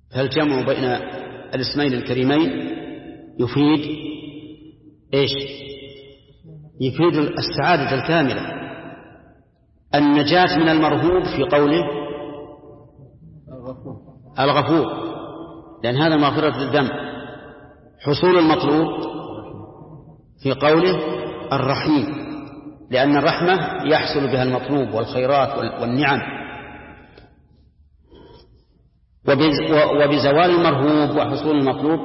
فالجمع بين الاسمين الكريمين يفيد إيش؟ يفيد السعادة الكاملة، النجاة من المرهوب في قوله الغفور، لأن هذا مغفرة للذنب، حصول المطلوب في قوله الرحيم، لأن الرحمة يحصل بها المطلوب والخيرات والنعم. وبزوال المرهوب وحصول المطلوب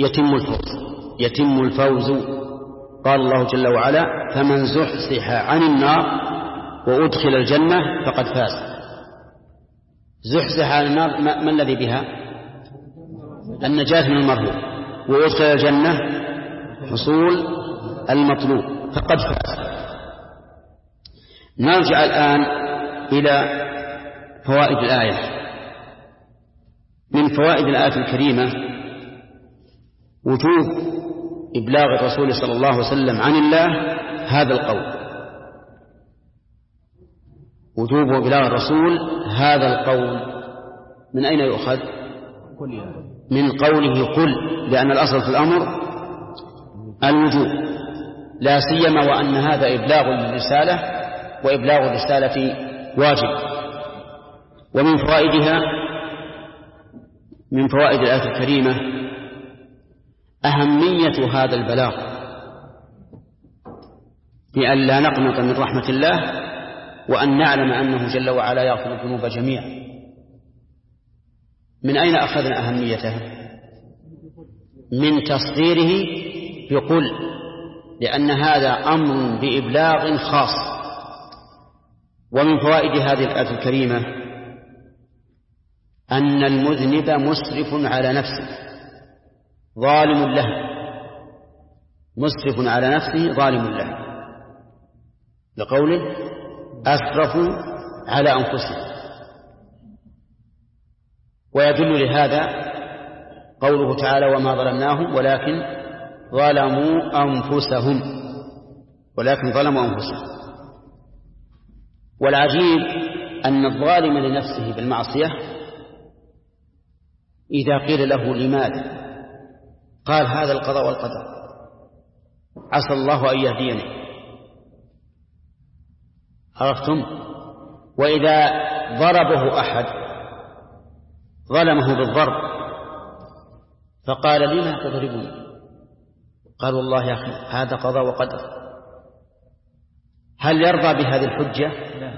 يتم الفوز. قال الله جل وعلا: فمن زحزح عن النار وأدخل الجنة فقد فاز. زحزح عن النار ما الذي بها؟ النجاة من المرهوب، وأدخل الجنة حصول المطلوب، فقد فاز. نرجع الآن إلى فوائد الآية. من فوائد الآية الكريمة وجوب إبلاغ الرسول صلى الله عليه وسلم عن الله هذا القول، وجوب إبلاغ الرسول هذا القول. من أين يؤخذ؟ من قوله قل، لأن الأصل في الأمر الوجوب، لا سيما وأن هذا إبلاغ للرسالة، وإبلاغ الرسالة واجب. ومن فوائدها، من فوائد الآية الكريمة أهمية هذا البلاغ، بأن لا نقنط من رحمة الله، وأن نعلم أنه جل وعلا يغفر الذنوب جميعا. من أين أخذنا أهميته؟ من تصديره بقل، لأن هذا أمر بإبلاغ خاص. ومن فوائد هذه الآية الكريمة أن المذنب مسرف على نفسه ظالم له، مسرف على نفسه ظالم له، لقوله أسرفوا على أنفسهم. ويدل لهذا قوله تعالى: وما ظلمناهم ولكن ظلموا أنفسهم. والعجيب أن الظالم لنفسه بالمعصية إذا قيل له لماذا قال: هذا القضاء والقدر، عسى الله أن يهديني. عرفتم؟ وإذا ضربه أحد ظلمه بالضرب فقال: لما تضربني؟ قال: والله يا أخي هذا قضاء وقدر. هل يرضى بهذه الحجة؟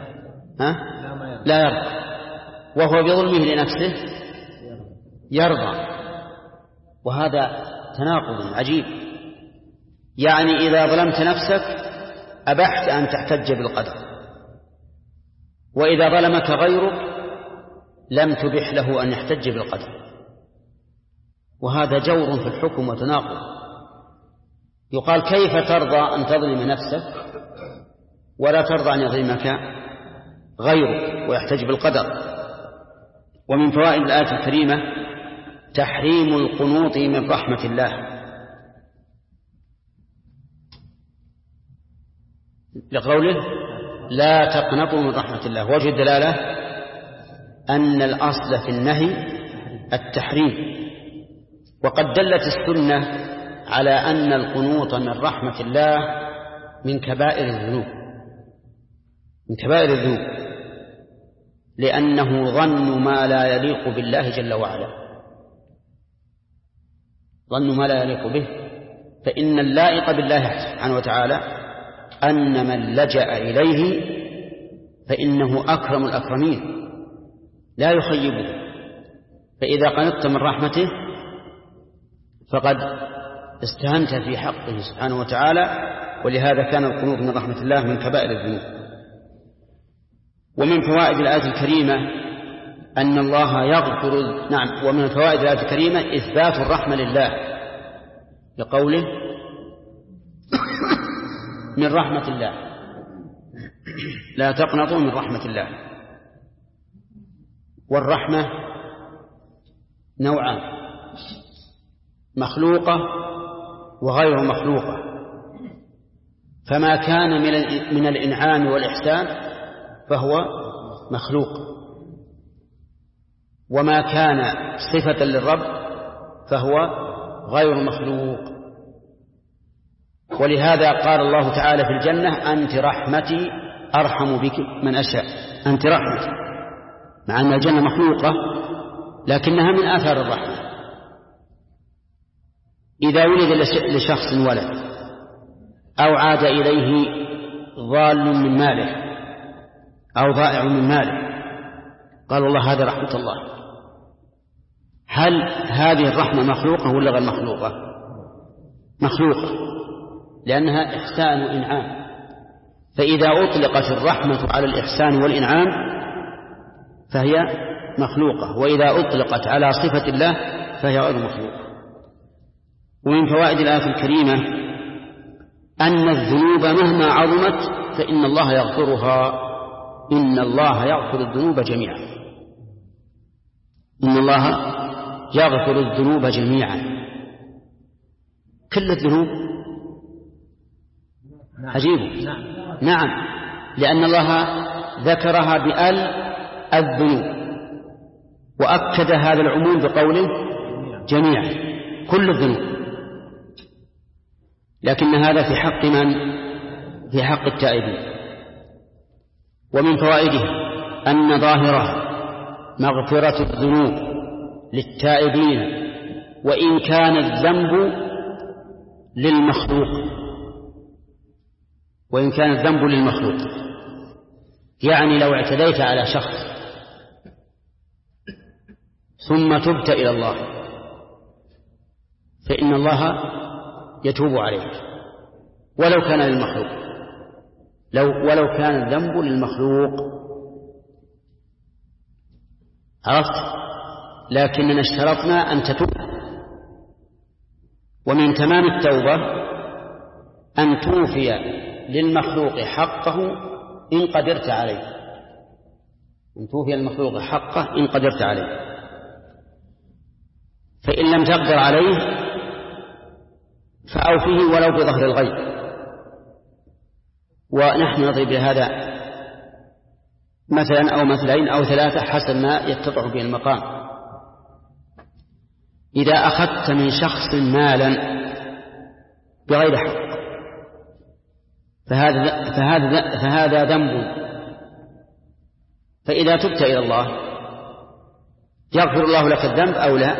لا يرضى. وهو بظلمه لنفسه يرضى. وهذا تناقض عجيب. يعني إذا ظلمت نفسك أبحت أن تحتج بالقدر، وإذا ظلمك غيرك لم تبح له أن يحتج بالقدر. وهذا جور في الحكم وتناقض. يقال: كيف ترضى أن تظلم نفسك ولا ترضى أن يظلمك غيرك ويحتج بالقدر؟ ومن فوائد الآية الكريمة تحريم القنوط من رحمة الله، لقوله: لا تقنطوا من رحمة الله. وجه الدلالة أن الأصل في النهي التحريم، وقد دلت السنة على أن القنوط من رحمة الله من كبائر الذنوب، لأنه ظن ما لا يليق بالله جل وعلا، ظن ما لا يليق به. فإن اللائق بالله سبحانه وتعالى أن من لجأ إليه فإنه أكرم الأكرمين لا يخيبه. فإذا قنطت من رحمته فقد استهنت في حقه سبحانه وتعالى، ولهذا كان القنوط من رحمة الله من كبائر الذنوب. ومن فوائد الآية الكريمة أن الله يغفر. ومن فوائد الآية الكريمة إثبات الرحمة لله، لقوله: من رحمة الله، لا تقنطوا من رحمة الله. والرحمة نوعان: مخلوقة وغير مخلوقة. فما كان من الإنعام والإحسان فهو مخلوق، وما كان صفة للرب فهو غير مخلوق. ولهذا قال الله تعالى في الجنة: أنت رحمتي أرحم بك من أشاء. أنت رحمتي، مع أن الجنة مخلوقة لكنها من آثار الرحمة. إذا ولد لشخص ولد أو عاد إليه ضال من ماله أو ضائع من ماله، قال الله: هذا رحمة الله. هل هذه الرحمة مخلوقة ولا غير مخلوقة؟ مخلوقة، لأنها إحسان وإنعام. فإذا أطلقت الرحمة على الإحسان والإنعام فهي مخلوقة، وإذا أطلقت على صفة الله فهي غير مخلوقة. ومن فوائد الآية الكريمة أن الذنوب مهما عظمت فإن الله يغفرها. إن الله يغفر الذنوب جميعا. إن الله يغفر الذنوب جميعا، كل الذنوب. عجيب. نعم، لأن الله ذكرها بأل الذنوب، وأكد هذا العموم بقوله جميعا، كل الذنوب. لكن هذا في حق من؟ في حق التائبين. ومن فوائده أن ظاهره مغفرة الذنوب للتائبين وإن كان الذنب للمخلوق، وإن كان الذنب للمخلوق. يعني لو اعتديت على شخص ثم تبت إلى الله فإن الله يتوب عليك ولو كان للمخلوق، ولو كان الذنب للمخلوق. عرفت؟ لكننا اشترطنا أن تتوب. ومن تمام التوبة أن توفي للمخلوق حقه إن قدرت عليه. أن توفي للمخلوق حقه إن قدرت عليه. فإن لم تقدر عليه فأوفيه ولو بظهر الغيب. ونحن نضرب بهذا مثلا أو مثلين أو ثلاثة حسب ما يتضح به المقام. إذا أخذت من شخص مالا بغير حق فهذا ذنب. فإذا تبت إلى الله يغفر الله لك الذنب أو لا؟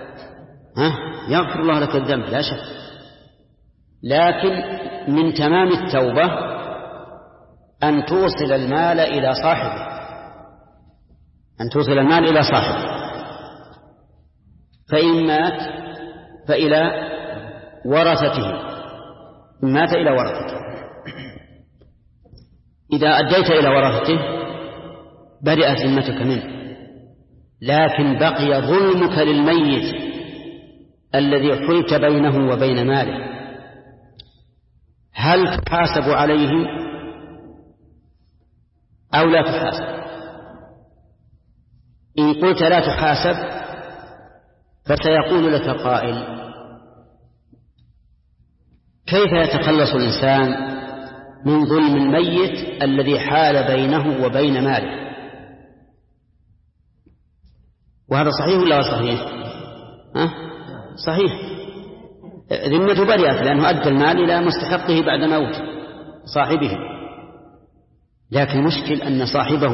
يغفر الله لك الذنب لا شك. لكن من تمام التوبة أن توصل المال إلى صاحبه، أن توصل المال إلى صاحبه. فإن مات فإلى ورثته، إن مات إلى ورثته. إذا أديت إلى ورثته بدأت ذمتك منه، لكن بقي ظلمك للميت الذي حلت بينه وبين ماله. هل تحاسب عليه أو لا تحاسب؟ إن قلت لا تحاسب فسيقول لك قائل: كيف يتخلص الإنسان من ظلم الميت الذي حال بينه وبين ماله؟ وهذا صحيح ولا صحيح؟ صحيح، ذمته برئت لأنه أدى المال إلى مستحقه بعد موت صاحبه. لكن المشكل أن صاحبه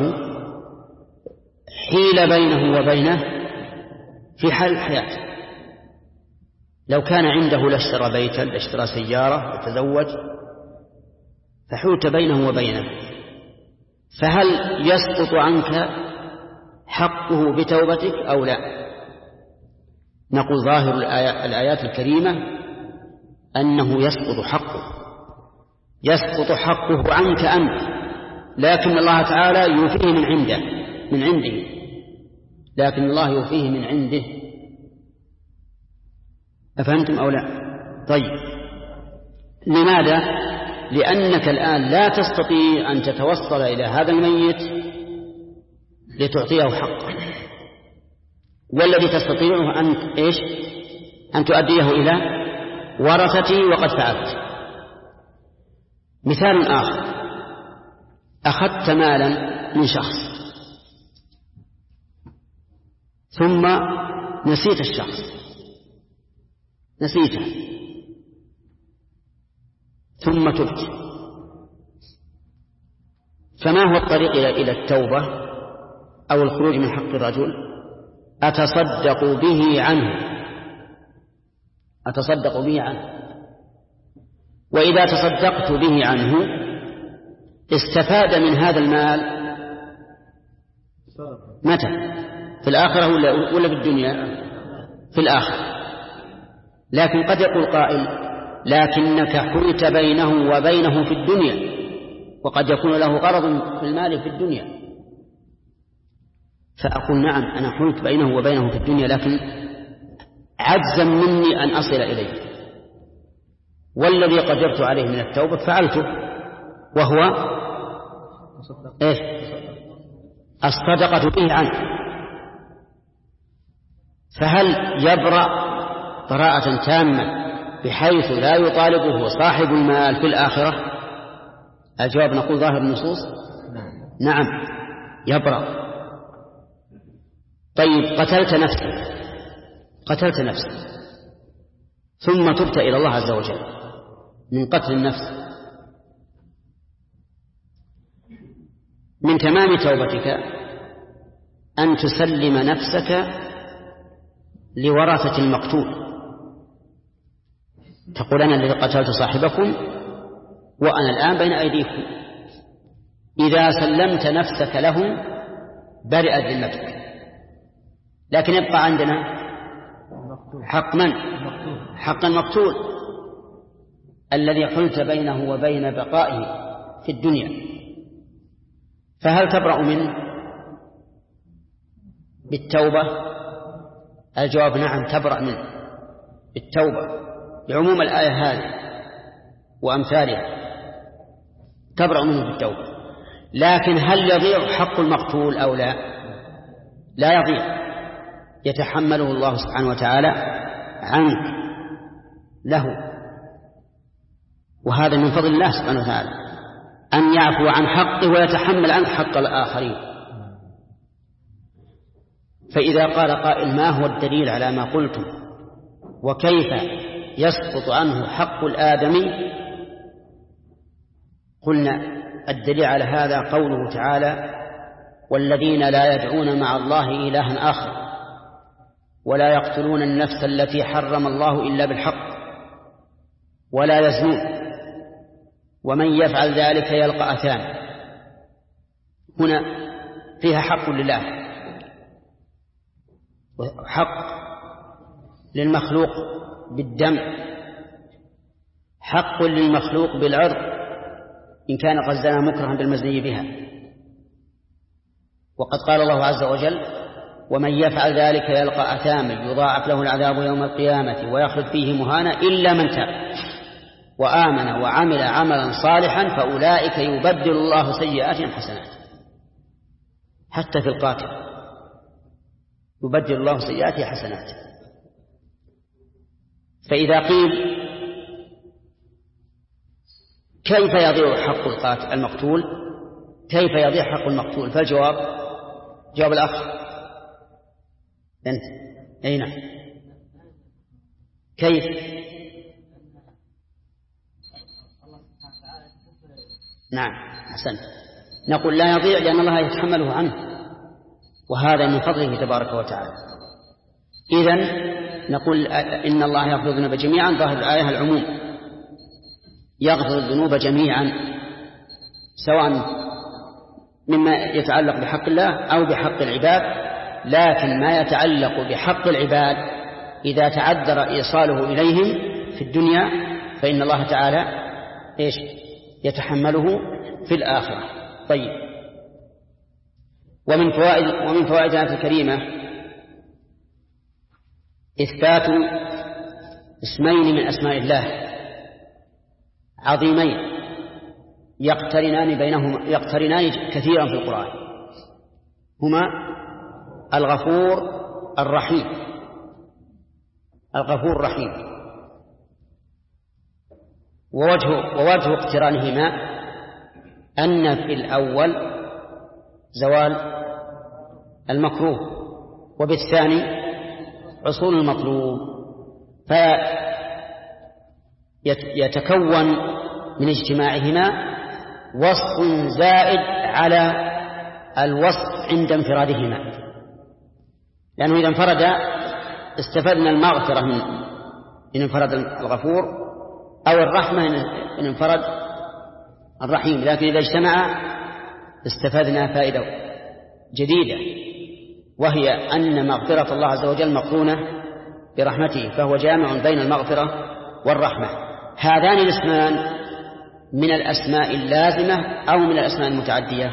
حيل بينه وبينه في حال الحياة. لو كان عنده لاشترى بيتا، لاشترى سيارة، وتزوج، فحوت بينه وبينه، فهل يسقط عنك حقه بتوبتك أو لا؟ نقول ظاهر الآيات الكريمة أنه يسقط حقه عنك أنت، لكن الله تعالى يوفيه من عنده، لكن الله يوفيه من عنده. أفهمتم أو لا؟ طيب، لماذا؟ لأنك الآن لا تستطيع أن تتوصل إلى هذا الميت لتعطيه حقه، والذي تستطيعه أن تؤديه إلى ورثته، وقد فعلت. مثال آخر: أخذت مالا من شخص ثم نسيت الشخص، نسيته، ثم تبت، فما هو الطريق إلى التوبة أو الخروج من حق الرجل؟ أتصدق به عنه، أتصدق به عنه. وإذا تصدقت به عنه استفاد من هذا المال متى؟ في الآخرة ولا في الدنيا؟ في الآخرة. لكن قد يقول قائل لكنك حلت بينه وبينه في الدنيا، وقد يكون له غرض في المال في الدنيا. فأقول نعم أنا حلت بينه وبينه في الدنيا، لكن عجزا مني أن أصل إليه، والذي قدرت عليه من التوبة فعلته، وهو إيش؟ الصدقة به عنه. فهل يبرأ براءة تامة بحيث لا يطالبه صاحب المال في الآخرة؟ الجواب نقول ظاهر النصوص نعم يبرأ. طيب قتلت نفسك ثم تبت إلى الله عز وجل من قتل النفس، من تمام توبتك أن تسلم نفسك لورثة المقتول، تقول أنا الذي قتلت صاحبكم وأنا الآن بين أيديكم. إذا سلمت نفسك لهم برئت ذمتك، لكن يبقى عندنا حق من؟ حق المقتول الذي حلت بينه وبين بقائه في الدنيا. فهل تبرأ منه بالتوبة؟ الجواب نعم تبرأ منه بالتوبة بعموم الآية هذه وأمثالها، تبرأ منه بالتوبة. لكن هل يضيع حق المقتول أو لا؟ لا يضيع، يتحمله الله سبحانه وتعالى عنك له، وهذا من فضل الله سبحانه وتعالى أن يعفو عن حقه ويتحمل عنه حق الآخرين. فإذا قال قائل ما هو الدليل على ما قلتم وكيف يسقط عنه حق الآدمي؟ قلنا الدليل على هذا قوله تعالى والذين لا يدعون مع الله إلها آخر ولا يقتلون النفس التي حرم الله إلا بالحق ولا يزنون ومن يفعل ذلك يلقى أثاما. هنا فيها حق لله، حق للمخلوق بالدم، حق للمخلوق بالعرض إن كان قد زنى مكرها بالمزني بها. وقد قال الله عز وجل ومن يفعل ذلك يلقى أثاما يضاعف له العذاب يوم القيامة ويخلد فيه مهانا إلا من تاب وآمن وعمل عملا صالحا فأولئك يبدل الله سيئاتهم حسنات. حتى في القاتل يبدل الله سيئاته حسنات. فإذا قيل كيف يضيع حق القاتل المقتول، كيف يضيع حق المقتول؟ فالجواب جواب الأخ أنت أين كيف؟ نعم أحسنت. نقول لا يضيع لأن الله يتحمله عنه، وهذا من فضله تبارك وتعالى. إذن نقول إن الله يغفر الذنوب جميعا، ظاهر الآية العموم، يغفر الذنوب جميعا سواء مما يتعلق بحق الله أو بحق العباد. لكن ما يتعلق بحق العباد إذا تعذر إيصاله إليهم في الدنيا فإن الله تعالى إيش يتحمله في الآخرة. طيب، ومن فوائد الآية الكريمة إثبات اسمين من أسماء الله عظيمين يقترنان كثيرا في القرآن، هما الغفور الرحيم. الغفور الرحيم، ووجه اقترانهما أن في الأول زوال المكروه وبالثاني حصول المطلوب، فيتكون من اجتماعهما وصف زائد على الوصف عند انفرادهما، لأنه إذا انفرد استفدنا المغفرة إن انفرد الغفور، أو الرحمة إن انفرد الرحيم، لكن إذا اجتمع استفدنا فائدة جديدة، وهي أن مغفرة الله عز وجل مقرونة برحمته، فهو جامع بين المغفرة والرحمة. هذان الاسمان من الأسماء اللازمة أو من الأسماء المتعدية؟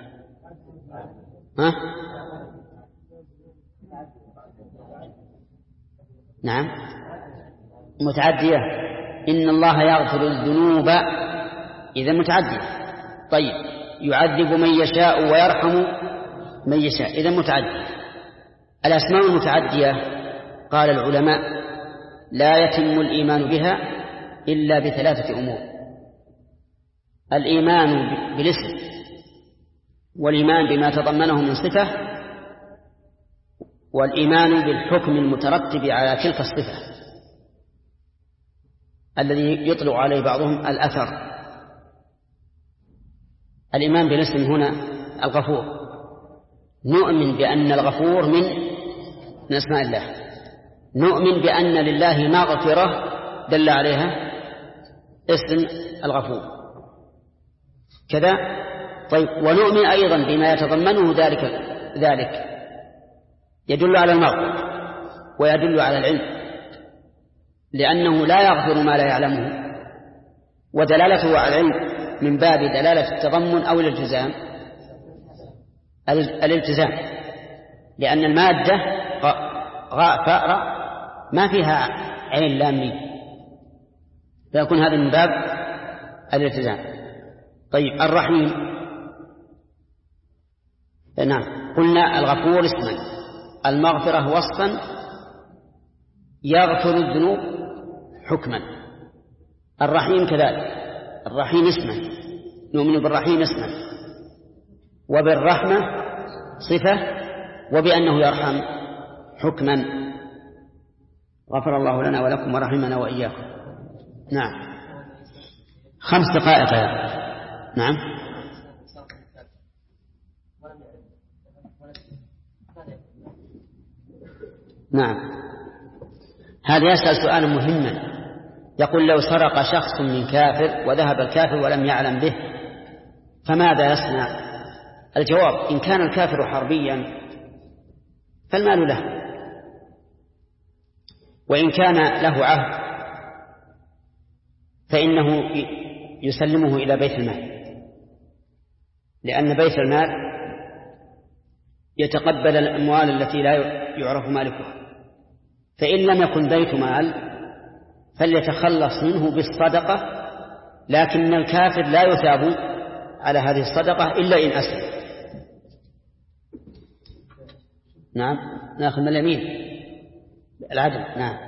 نعم متعدية. إن الله يغفر الذنوب، إذا متعدية. طيب يعذب من يشاء ويرحم من يشاء، إذا متعدية. الأسماء المتعدية قال العلماء لا يتم الإيمان بها إلا بثلاثة أمور: الإيمان بالاسم، والإيمان بما تضمنه من صفة، والإيمان بالحكم المترتب على تلك الصفة الذي يطلق عليه بعضهم الأثر. الإيمان بالاسم هنا الغفور، نؤمن بأن الغفور من أسماء الله، نؤمن بأن لله مغفرة دل عليها اسم الغفور كذا. طيب ونؤمن أيضا بما يتضمنه ذلك يدل على المغفرة ويدل على العلم، لأنه لا يغفر ما لا يعلمه، ودلالته على العلم من باب دلالة التضمن أو الالتزام، لأن المادة غاء فأرى ما فيها عين لام ميم، فيكون هذا من باب الالتزام. طيب الرحيم، نعم قلنا الغفور اسما، المغفرة وصفا، يغفر الذنوب حكما. الرحيم كذلك، الرحيم اسما، نؤمن بالرحيم اسما، وبالرحمة صفة، وبأنه يرحم حكما. غفر الله لنا ولكم ورحمنا وإياكم. نعم 5 دقائق. نعم نعم هذا يسأل سؤالا مهما، يقول لو سرق شخص من كافر وذهب الكافر ولم يعلم به فماذا يصنع؟ الجواب: إن كان الكافر حربيا فالمال له، وإن كان له عهد فإنه يسلمه إلى بيت المال، لأن بيت المال يتقبل الأموال التي لا يعرف مالكها، فإن لم يكن بيت مال فليتخلص منه بالصدقة، لكن الكافر لا يثاب على هذه الصدقة إلا إن أسلم. نعم نأخذ من اليمين العدل. نعم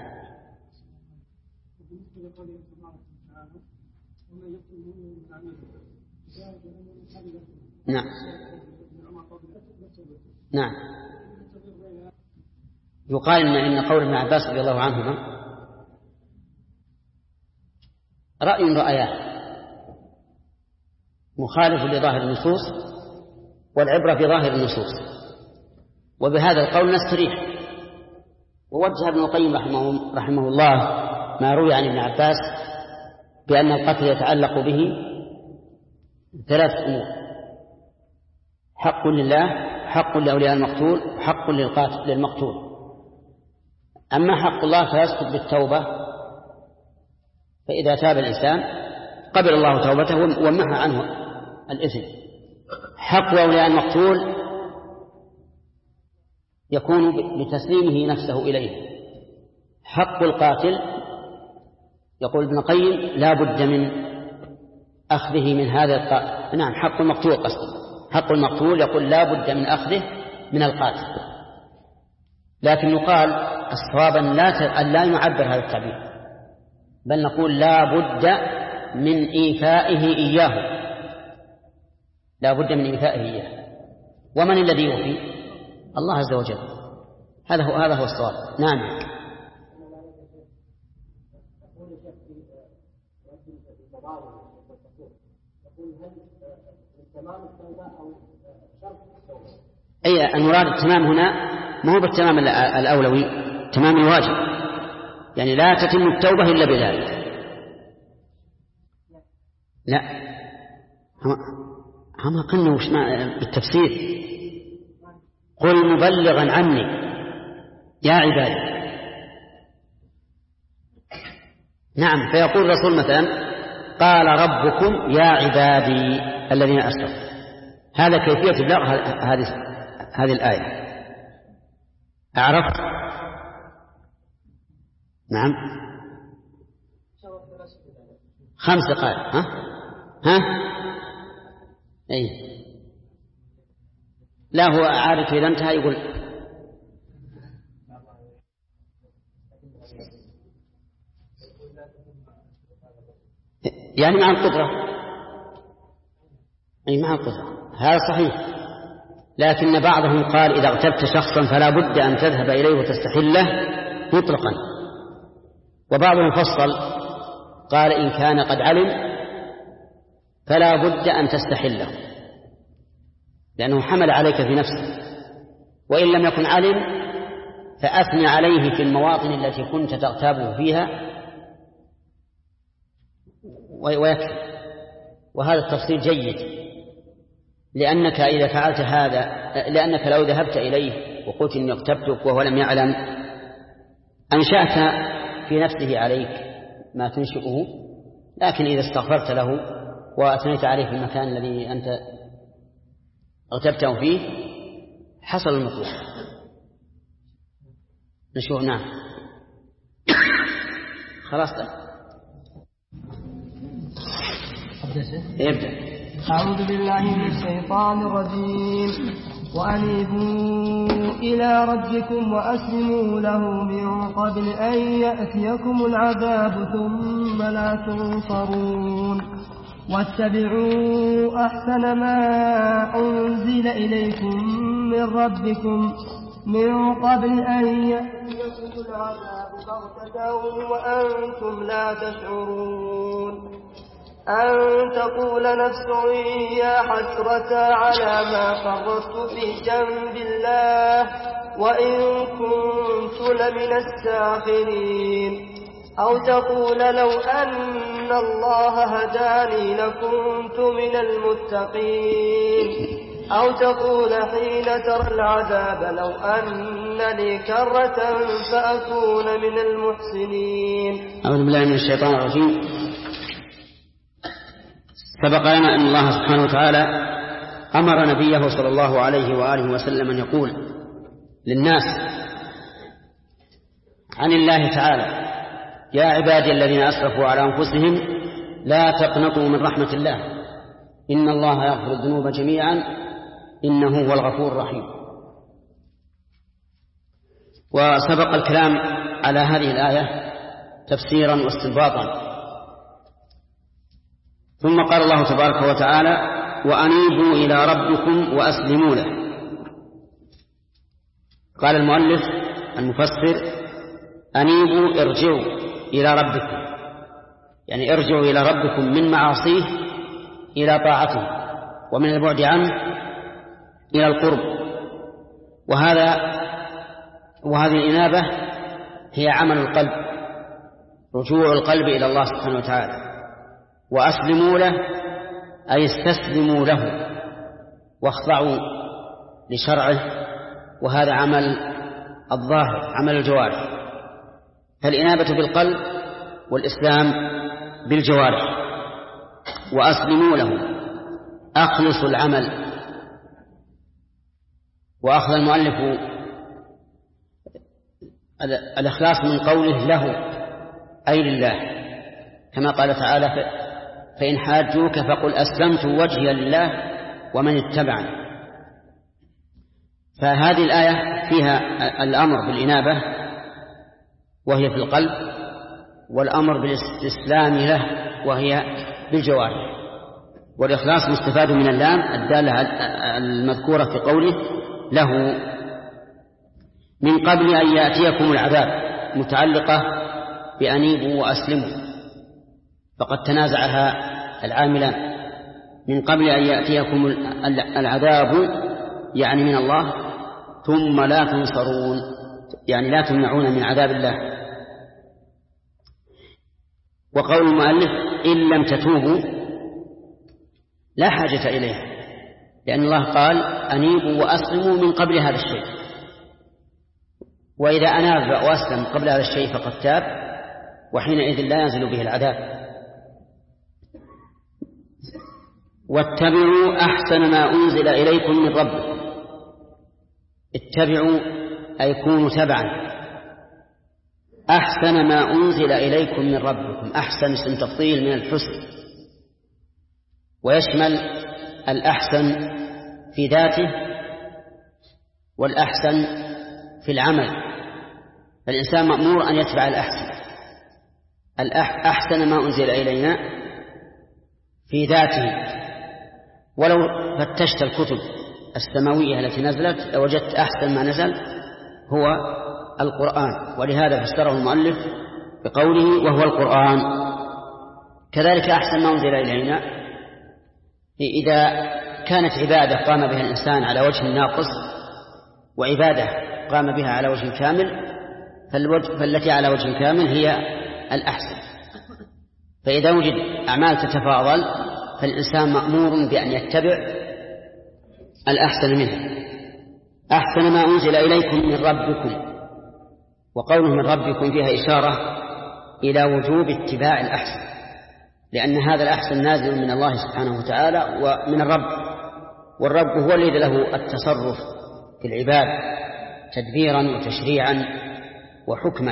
نعم نعم يقال إن قول ابن عباس رضي الله عنهما رأي رأيان مخالف لظاهر النصوص، والعبرة بظاهر النصوص، وبهذا القول نستريح. ووجه ابن القيم رحمه الله ما روي عن ابن عباس بأن القتل يتعلق به 3 أمور: حق لله، حق لأولياء المقتول، حق للمقتول. أما حق الله فيسقط بالتوبة، فإذا تاب الإنسان قبل الله توبته ومحى عنه الإثم. حق أولياء المقتول يكون بتسليمه نفسه إليه. حق القاتل يقول ابن القيم لا بد من أخذه من هذا القاتل. نعم حق المقتول قصد، حق المقتول يقول لا بد من أخذه من القاتل، لكن يقال الصواب أن لا نعبر هذا التعبير، بل نقول لا بد من إيفائه إياه، لا بد من إيفائه إياه. ومن الذي يوفي؟ الله عز وجل. هذا هو الصواب. نعم. أي المراد التمام هنا ما هو بالتمام الأولوي، تمام الواجب، يعني لا تتم التوبة إلا بذلك. لا هم قلنا وش بالتفسير، قل مبلغا عني يا عبادي. نعم، فيقول الرسول مثلا قال ربكم يا عبادي الذين أسرفوا. هذا كيفية بلاغ هذه الآية. أعرفت؟ نعم. 5 قال. ها أي لا، هو عارف إذا انتهى يقول يعني مع القدرة، أي مع القدرة، هذا صحيح. لكن بعضهم قال إذا اغتبت شخصا فلا بد أن تذهب إليه وتستحله مطلقا، وبعضهم فصل قال إن كان قد علم فلا بد أن تستحله لأنه حمل عليك في نفسه، وإن لم يكن علم فأثني عليه في المواطن التي كنت تغتابه فيها ويكفي. وهذا التفصيل جيد، لأنك إذا فعلت هذا، لأنك لو ذهبت إليه وقلت إني اغتبتك وهو لم يعلم أنشأت في نفسه عليك ما تنشئه، لكن إذا استغفرت له وأثنيت عليه في المكان الذي أنت اغتبته فيه حصل المطلوب. نشوف. نعم. خلاص يبدأ. أعوذ بالله من الشيطان الرجيم. وأنيبوا إلى ربكم وأسلموا له من قبل أن يأتيكم العذاب ثم لا تنصرون. واتبعوا أحسن ما أنزل إليكم من ربكم من قبل أن يأتيكم العذاب بغتة وأنتم لا تشعرون. أن تقول نفس يا حسرة على ما فرطت في جنب الله وإن كنت لمن الساخرين. أو تقول لو أن الله هداني لكنت من المتقين. أو تقول حين ترى العذاب لو أن لي كرة فأكون من المحسنين. أعوذ بالله من الشيطان الرجيم. سبق لنا أن الله سبحانه وتعالى أمر نبيه صلى الله عليه وآله وسلم أن يقول للناس عن الله تعالى يا عبادي الذين أسرفوا على أنفسهم لا تقنطوا من رحمة الله إن الله يغفر الذنوب جميعا إنه هو الغفور الرحيم. وسبق الكلام على هذه الآية تفسيرا واستنباطا. ثم قال الله تبارك وتعالى وأنيبوا إلى ربكم وأسلموا له. قال المؤلف المفسر أنيبوا ارجعوا إلى ربكم، يعني ارجعوا إلى ربكم من معاصيه إلى طاعته ومن البعد عنه إلى القرب. وهذه الإنابة هي عمل القلب، رجوع القلب إلى الله سبحانه وتعالى. وأسلموا له أي استسلموا له واخضعوا لشرعه، وهذا عمل الظاهر عمل الجوارح. فالإنابة بالقلب والإسلام بالجوارح. وأسلموا له أخلصوا العمل. وأخذ المؤلف الإخلاص من قوله له أي لله، كما قال تعالى فإن حاجوك فقل أسلمت وجهي لله ومن اتبعني. فهذه الآية فيها الأمر بالإنابة وهي في القلب، والأمر بالاستسلام له وهي بالجوارح. والإخلاص مستفاد من اللام الدالة المذكورة في قوله له. من قبل أن يأتيكم العذاب متعلقة بأنيبوا وأسلموا، فقد تنازعها العاملان. من قبل أن يأتيكم العذاب يعني من الله، ثم لا تنصرون يعني لا تمنعون من عذاب الله. وقول المؤلف إن لم تتوبوا لا حاجة إليه، لأن الله قال أنيبوا وأسلموا من قبل هذا الشيء، وإذا أناب وأسلم قبل هذا الشيء فقد تاب، وحينئذ لا ينزل به العذاب. واتبعوا أحسن ما أنزل إليكم من ربكم. اتبعوا أي كونوا تبعا أحسن ما أنزل إليكم من ربكم. أحسن اسم تفضيل من الحسن، ويشمل الأحسن في ذاته والأحسن في العمل، فالإنسان مأمور أن يتبع الأحسن. أحسن ما أنزل إلينا في ذاته، ولو فتشت الكتب السماوية التي نزلت لوجدت أحسن ما نزل هو القرآن، ولهذا فسره المؤلف بقوله وهو القرآن. كذلك أحسن ما أنزل إلينا إذا كانت عبادة قام بها الإنسان على وجه ناقص وعبادة قام بها على وجه كامل، فالتي على وجه كامل هي الأحسن. فإذا وجد أعمال تتفاضل فالإنسان مأمور بأن يتبع الأحسن منه. أحسن ما أنزل إليكم من ربكم، وقوله من ربكم فيها إشارة إلى وجوب اتباع الأحسن، لأن هذا الأحسن نازل من الله سبحانه وتعالى ومن الرب، والرب هو الذي له التصرف في العباد تدبيرا وتشريعا وحكما.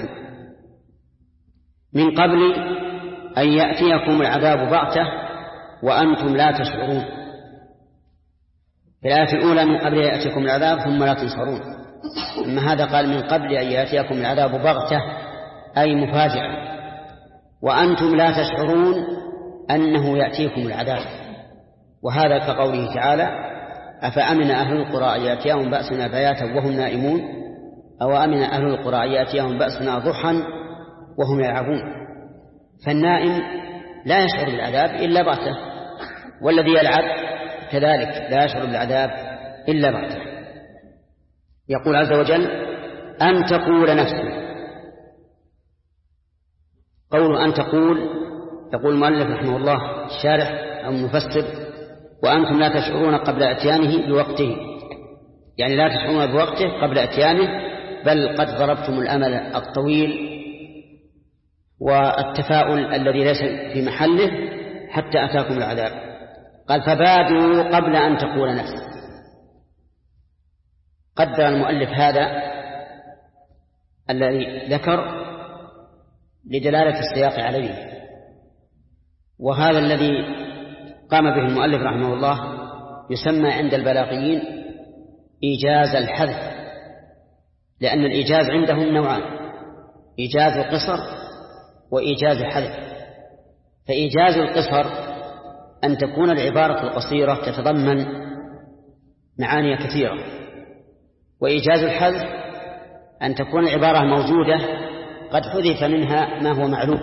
من قبل أن يأتيكم العذاب بغتة وأنتم لا تشعرون. في الآية الأولى من قبل أن يأتيكم العذاب ثم لا تنصرون، أما هذا قال من قبل أن يأتيكم العذاب بغتة أي مفاجأة، وأنتم لا تشعرون أنه يأتيكم العذاب. وهذا كقوله تعالى أفأمن أهل القرى أن يأتيهم بأسنا بياتا وهم نائمون، أو أمن أهل القرى أن يأتيهم بأسنا ضحى وهم يلعبون. فالنائم لا يشعر بالعذاب إلا بغتة، والذي يلعب كذلك لا يشعر بالعذاب إلا بغتة. يقول عز وجل أن تقول نفسه. قول أن تقول، يقول المؤلف رحمه الله الشارح أو المفسر وأنتم لا تشعرون قبل أتيانه بوقته، يعني لا تشعرون بوقته قبل أتيانه، بل قد ضربتم الأمل الطويل والتفاؤل الذي ليس في محله حتى أتاكم العذاب. قال فبادروا قبل أن تقول نفسه. قدر المؤلف هذا الذي ذكر لدلالة السياق عليه، وهذا الذي قام به المؤلف رحمه الله يسمى عند البلاغيين إيجاز الحذف، لأن الإيجاز عندهم نوعان: إيجاز القصر وإيجاز الحذف. فإيجاز القصر أن تكون العبارة القصيرة تتضمن معاني كثيرة، وإيجاز الحذف أن تكون العبارة موجودة قد حذف منها ما هو معلوم،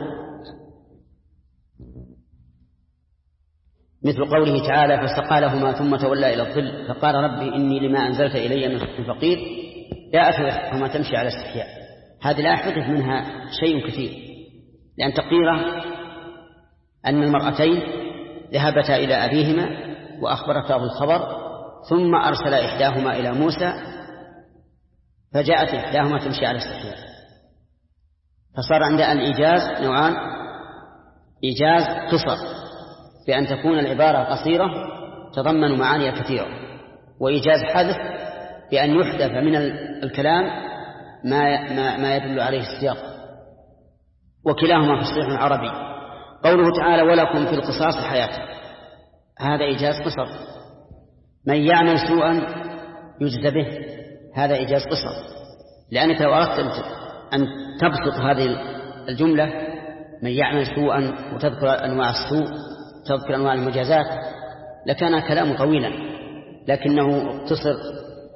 مثل قوله تعالى فاستقى لهما ثم تولى إلى الظل فقال ربي إني لما أنزلت إلي من فقير لا أفلح وما تمشي على استحياء. هذه لا حذف منها شيء كثير، لأن تقديره أن المرأتين ذهبتا إلى أبيهما وأخبرتا بالخبر، ثم أرسل إحداهما إلى موسى فجاءت إحداهما تمشي على استحياء. فصار عند الإيجاز نوعان: إيجاز قصر بأن تكون العبارة قصيرة تضمن معاني كثيرة، وإيجاز حذف بأن يحذف من الكلام ما يدل عليه السياق، وكلاهما فصيح عربي. قوله تعالى ولكم في القصاص حياة، هذا إيجاز قصر. من يعمل سوءا يجزى به، هذا إيجاز قصر، لأنك لو أردت أن تبسط هذه الجملة من يعمل سوءا وتذكر أنواع السوء تذكر أنواع المجازات لكان كلام طويلا، لكنه اقتصر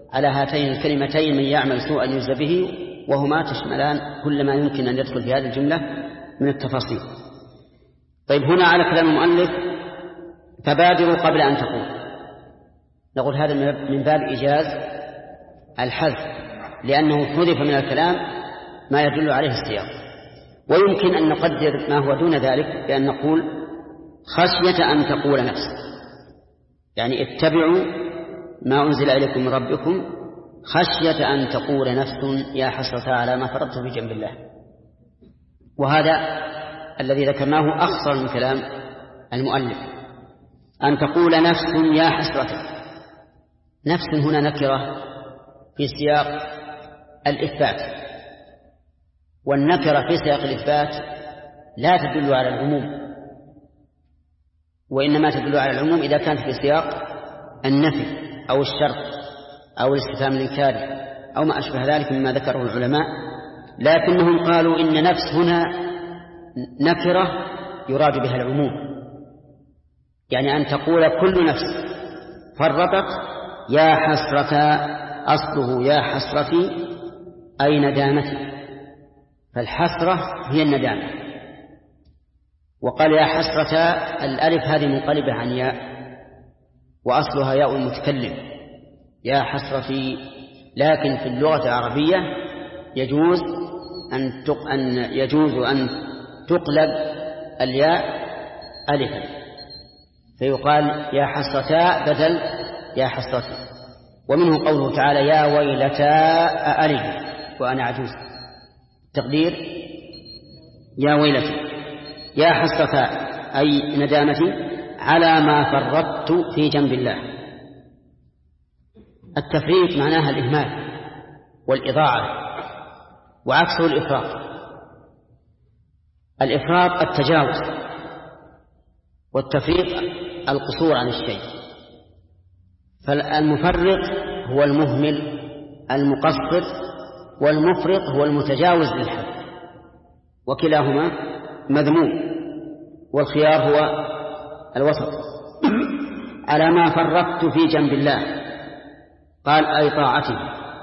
على هاتين الكلمتين من يعمل سوءا يجزى به، وهما تشملان كل ما يمكن أن يدخل في هذه الجملة من التفاصيل. طيب، هنا على كلام المؤلف فبادروا قبل أن تقول، نقول هذا من باب إيجاز الحذف، لأنه حذف من الكلام ما يدل عليه السياق. ويمكن أن نقدر ما هو دون ذلك بأن نقول خشية أن تقول نفسك، يعني اتبعوا ما أنزل إليكم من ربكم خشية أن تقول نفس يا حسرة على ما فرطت في جنب الله. وهذا الذي ذكرناه أخصر من كلام المؤلف، أن تقول نفس يا حسرة. نفس هنا نكرة في سياق الإثبات، والنكرة في سياق الإثبات لا تدل على العموم، وإنما تدل على العموم إذا كانت في سياق النفي أو الشرط أو الاستفهام الإنكاري أو ما أشبه ذلك مما ذكره العلماء. لكنهم قالوا إن نفس هنا نكرة يراد بها العموم، يعني أن تقول كل نفس فرطت يا حسرة، أصله يا حسرتي أي ندامتي، فالحسرة هي الندامة. وقال يا حسرة الألف هذه منقلبة عن ياء، وأصلها ياء المتكلم يا حسرتي. لكن في اللغة العربية يجوز أن تقلب الياء ألفا، فيقال يا حسرتا بدل يا حسرتي. ومنه قوله تعالى يا ويلتا أألد وأنا عجوز، تقدير يا ويلتي يا حسرتا أي ندامتي على ما فرطت في جنب الله. التفريط معناها الإهمال والإضاعة، وعكسه الإفراط. الإفراط التجاوز، والتفريط القصور عن الشيء. فالمفرط هو المهمل المقصر، والمفرط هو المتجاوز للحد، وكلاهما مذموم، والخيار هو الوسط. على ما فرطت في جنب الله قال أي طاعته،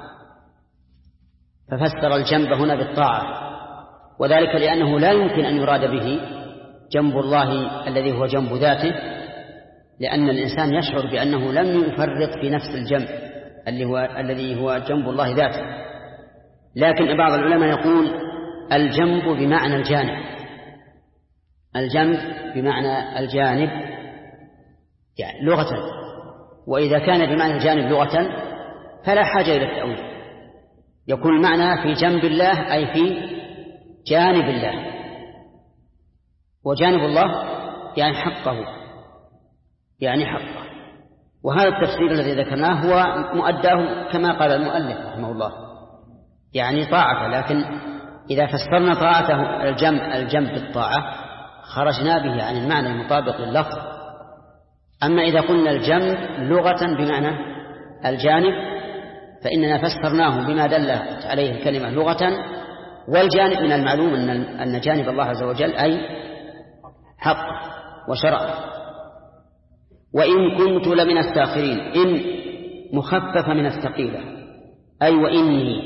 ففسر الجنب هنا بالطاعة، وذلك لأنه لا يمكن أن يراد به جنب الله الذي هو جنب ذاته، لأن الإنسان يشعر بأنه لم يفرط في نفس الجنب الذي هو جنب الله ذاته. لكن بعض العلماء يقول الجنب بمعنى الجانب، الجنب بمعنى الجانب يعني لغة، وإذا كان بمعنى الجانب لغة فلا حاجة إلى التأويل، يكون المعنى في جنب الله أي في جانب الله، وجانب الله يعني حقه، يعني حقه. وهذا التفسير الذي ذكرناه هو مؤداه كما قال المؤلف رحمه الله، يعني طاعته. لكن إذا فسرنا طاعته الجنب بالطاعة خرجنا به عن المعنى المطابق لللفظ. أما إذا قلنا الجنب لغة بمعنى الجانب فإننا فسرناه بما دلت عليه الكلمة لغة، والجانب من المعلوم أن جانب الله عز وجل أي حق وشرع. وإن كنت لمن الساخرين، إن مخففة من الثقيلة، أي وإني.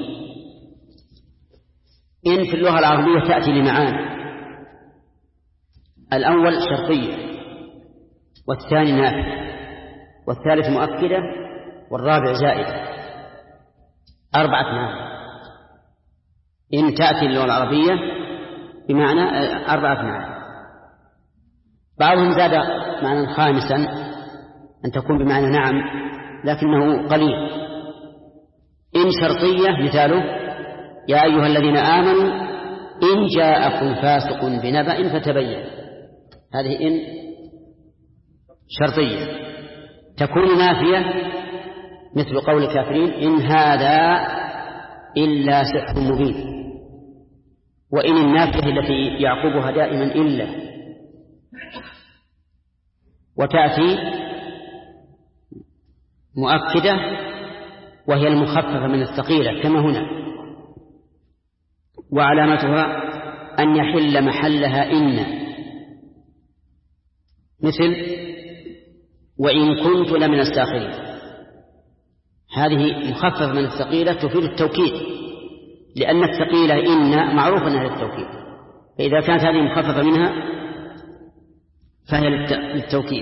إن في اللغة العربية تأتي لمعاني، الأول شرطية، والثاني نافية، والثالث مؤكدة، والرابع زائدة، 4 معاني. إن تأتي اللغة العربية بمعنى 4 معاني. بعضهم زاد معنى خامسا أن تكون بمعنى نعم، لكنه قليل. إن شرطية مثاله يا أيها الذين آمنوا إن جاءكم فاسق بنبأ فتبين، هذه إن شرطية. تكون نافية مثل قول الكافرين إن هذا إلا سحر مبين. وإن النافية التي يعقبها دائما إلا. وتأتي مؤكدة وهي المخففة من الثقيلة كما هنا، وعلامتها أن يحل محلها إن، مثل وإن كنت لمن الساخرين. هذه مخففة من الثقيلة تفيد التوكيد، لأن الثقيلة إن معروف أنها للتوكيد، فإذا كانت هذه مخففة منها فهي للتوكيد.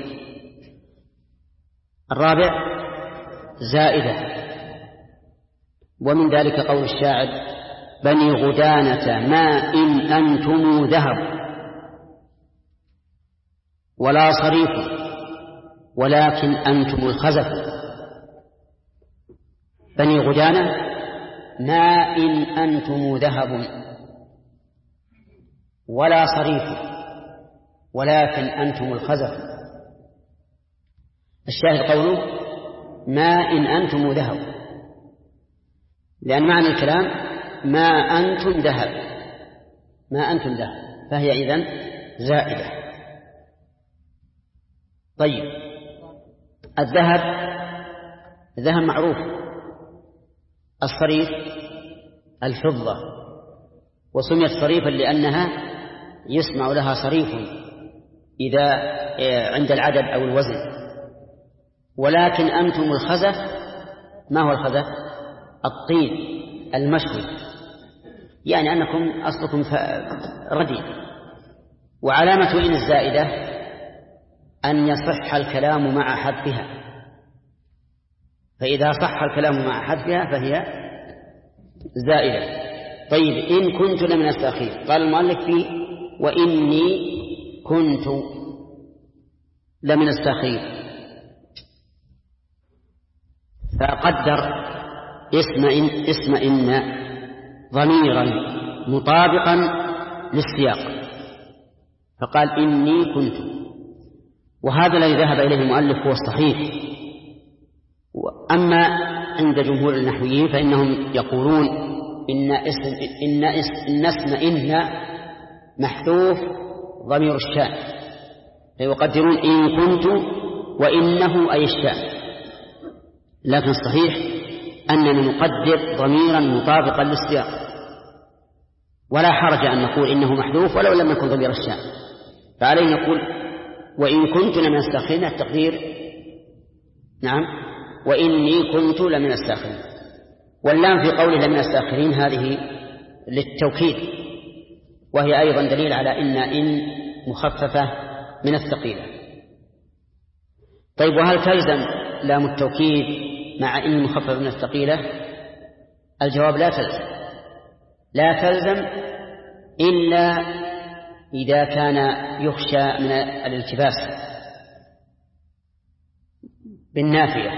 الرابع زائدة، ومن ذلك قول الشاعر: بني غدانة ما إن أنتم ذهب ولا صريف ولكن أنتم الخزف. بني غدانة ما إن أنتم ذهب ولا صريف ولكن أنتم الخزف. الشاهد قوله ما إن أنتم ذهب، لأن معنى الكلام ما أنتم ذهب، ما أنتم ذهب، فهي إذن زائدة. طيب الذهب معروف، الصريف الفضة، وسميت صريفا لأنها يسمع لها صريف إذا عند العدد أو الوزن. ولكن أنتم الخزف. ما هو الخزف؟ الطين المشوي، يعني أنكم أصلكم ردي. وعلامة إن الزائدة أن يصح الكلام مع حذفها، فإذا صح الكلام مع حذفها فهي زائدة. طيب إن كنت لمن التأخير، قال المؤلف فيه وإني كنت لمن التأخير، فقدر اسم إن ضميرا مطابقا للسياق، فقال إني كنت. وهذا الذي ذهب إليه المؤلف هو الصحيح. أما عند جمهور النحويين فإنهم يقولون إن اسم إن محذوف ضمير الشأن، فيقدرون إن كنت وإنه أي الشأن. لكن الصحيح أننا نقدر ضميرا مطابقا للسياق، ولا حرج أن نقول إنه محذوف ولو لم يكن ضمير الشأن، فعليه نقول وإن كنت لمن الساخرين، التقدير نعم وإني كنت لمن الساخرين. واللام في قوله لمن الساخرين هذه للتوكيد، وهي أيضا دليل على إن مخففة من الثقيلة. طيب وهل تلزم لام التوكيد مع إن مخففة من الثقيلة؟ الجواب لا تلزم إلا إذا كان يخشى من الالتباس بالنافية.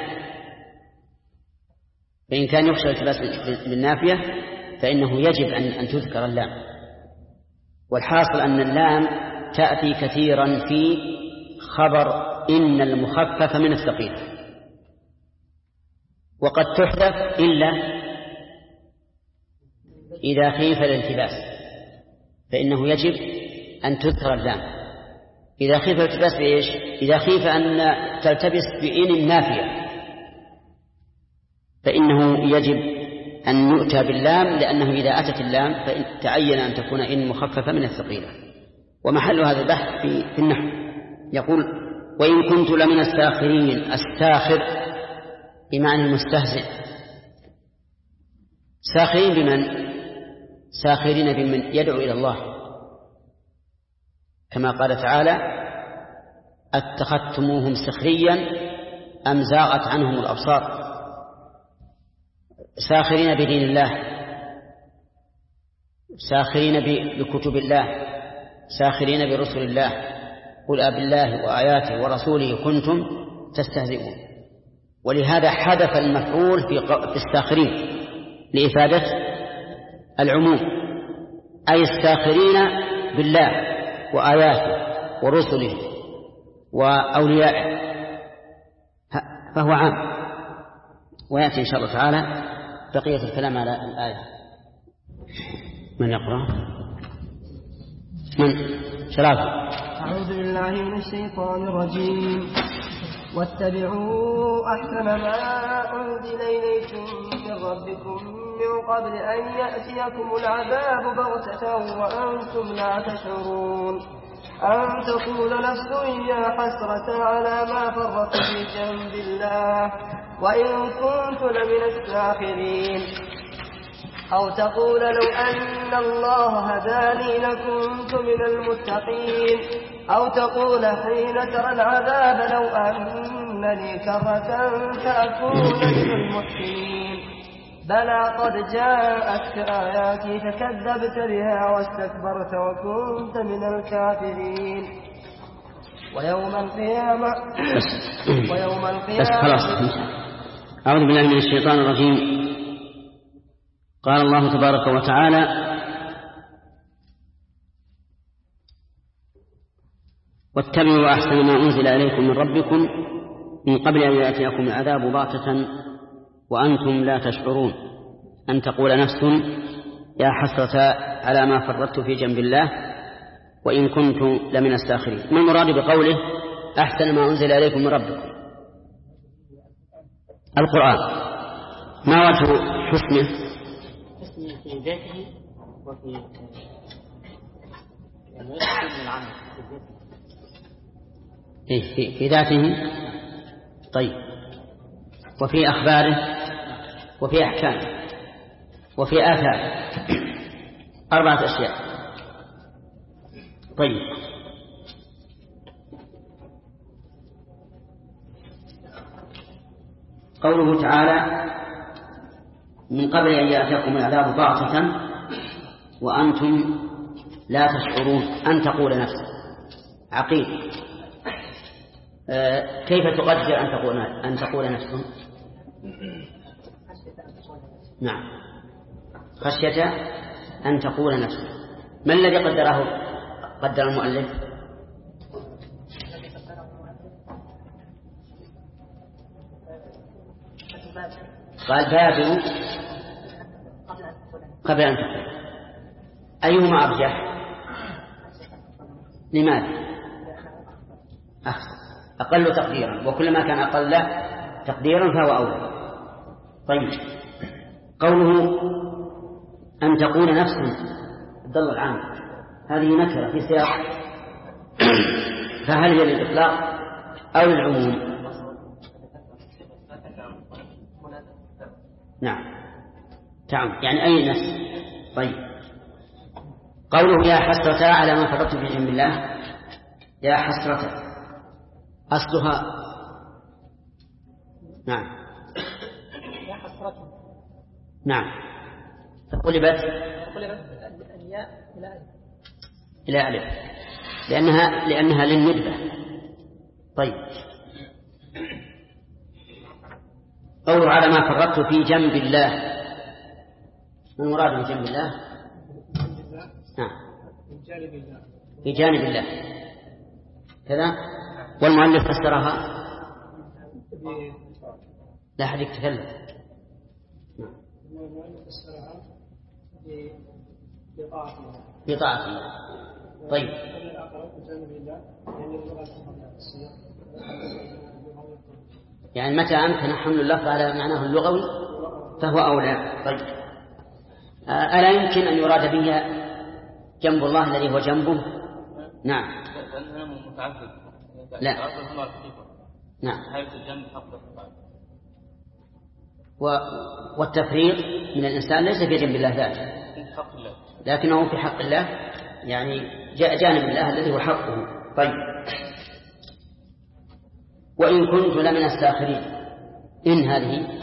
فإن كان يخشى الالتباس بالنافية فإنه يجب أن تذكر اللام. والحاصل أن اللام تأتي كثيرا في خبر إن المخففة من الثقيلة، وقد تحذف إلا إذا خيف الالتباس، فإنه يجب أن تذكر اللام. إذا خيف الالتباس بإيش؟ إذا خيف أن تلتبس بإن النافية فإنه يجب أن يؤتى باللام، لأنه إذا أتت اللام تعين أن تكون إن مخففة من الثقيلة. ومحل هذا البحث في النحو. يقول وإن كنت لمن الساخرين. الساخر بمعنى المستهزئ. ساخرين بمن؟ ساخرين بمن يدعو إلى الله، كما قال تعالى اتخذتموهم سخريا أم زاغت عنهم الأبصار. ساخرين بدين الله، ساخرين بكتب الله، ساخرين برسل الله. قل أبالله وآياته ورسوله كنتم تستهزئون. ولهذا حذف المفعول في الساخرين لإفادة العموم، أي الساخرين بالله وآياته ورسله وأوليائه، فهو عام. ويأتي إن شاء الله تعالى بقية الكلام على الآية. من يقرأ؟ من شرافه؟ أعوذ بالله من الشيطان الرجيم. واتبعوا أحسن ما أنزل إليكم من ربكم من قبل أن يأتيكم العذاب بغتة وأنتم لا تشعرون. أن تقول نفس يا حسرة على ما فرطت في جنب الله وإن كنت لمن الساخرين أو تقول لو أن الله هداني لكنت من المتقين أو تقول حين ترى العذاب لو أن لي كرة فأكون من المحسنين بلى قد جاءتك آياتي فكذبت بها واستكبرت وكنت من الكافرين ويوم القيامة بس خلاص. أعوذ بالله من الشيطان الرجيم. قال الله تبارك وتعالى: واتبعوا أحسن ما أنزل إليكم من ربكم من قبل أن يأتيكم العذاب بغتة وأنتم لا تشعرون أن تقول نفس يا حسرة على ما فرطت في جنب الله وإن كنت لمن الساخرين. ما المراد بقوله أحسن ما أنزل إليكم من ربكم؟ القرآن. ما وجه حسنه؟ في ذاته وفي يعني العمل في ذاته. طيب. وفي أخباره وفي أحكامه وفي آثاره. 4 أشياء. طيب. قوله تعالى: من قبل أن يأتيكم العذاب بغتة وأنتم لا تشعرون أن تقول نفس. عقيل. كيف تقدر أن تقول نفس؟ نعم، خشية أن تقول نفس. ما الذي قدر المؤلف؟ قال بابل قبل أن تقول. أيهما أرجح؟ لماذا؟ أقل تقديرا، وكلما كان أقل تقديرا فهو أولى. طيب. قوله أن تقول نفس الضل العام هذه نكرة في سياق، فهل هي للإطلاق أو للعموم؟ نعم، تعم يعني أي نفس. طيب. قوله يا حسرة على ما فرطت في جنب الله. يا حسرة أصلها نعم يا حسرة. نعم. فقلبت الياء إلى ألف لأنها للندبة. طيب. قوله على ما فرطت في جنب الله. ما المراد بجنب الله؟ نعم، في جانب الله كذا. والمؤلف فسرها لا أحد يتكلم. بطاعة الله. طيب. يعني متى أمكن حمل اللفظ على معناه اللغوي فهو أولى. طيب. ألا يمكن أن يراد به جنب الله الذي هو جنبه؟ نعم. لا. نعم. والتفريط من الإنسان ليس في جنب الله ذاته، لكنه في حق الله، يعني جاء جانب الله الذي هو حقه. طيب. وإن كنت لمن الساخرين. إن هذه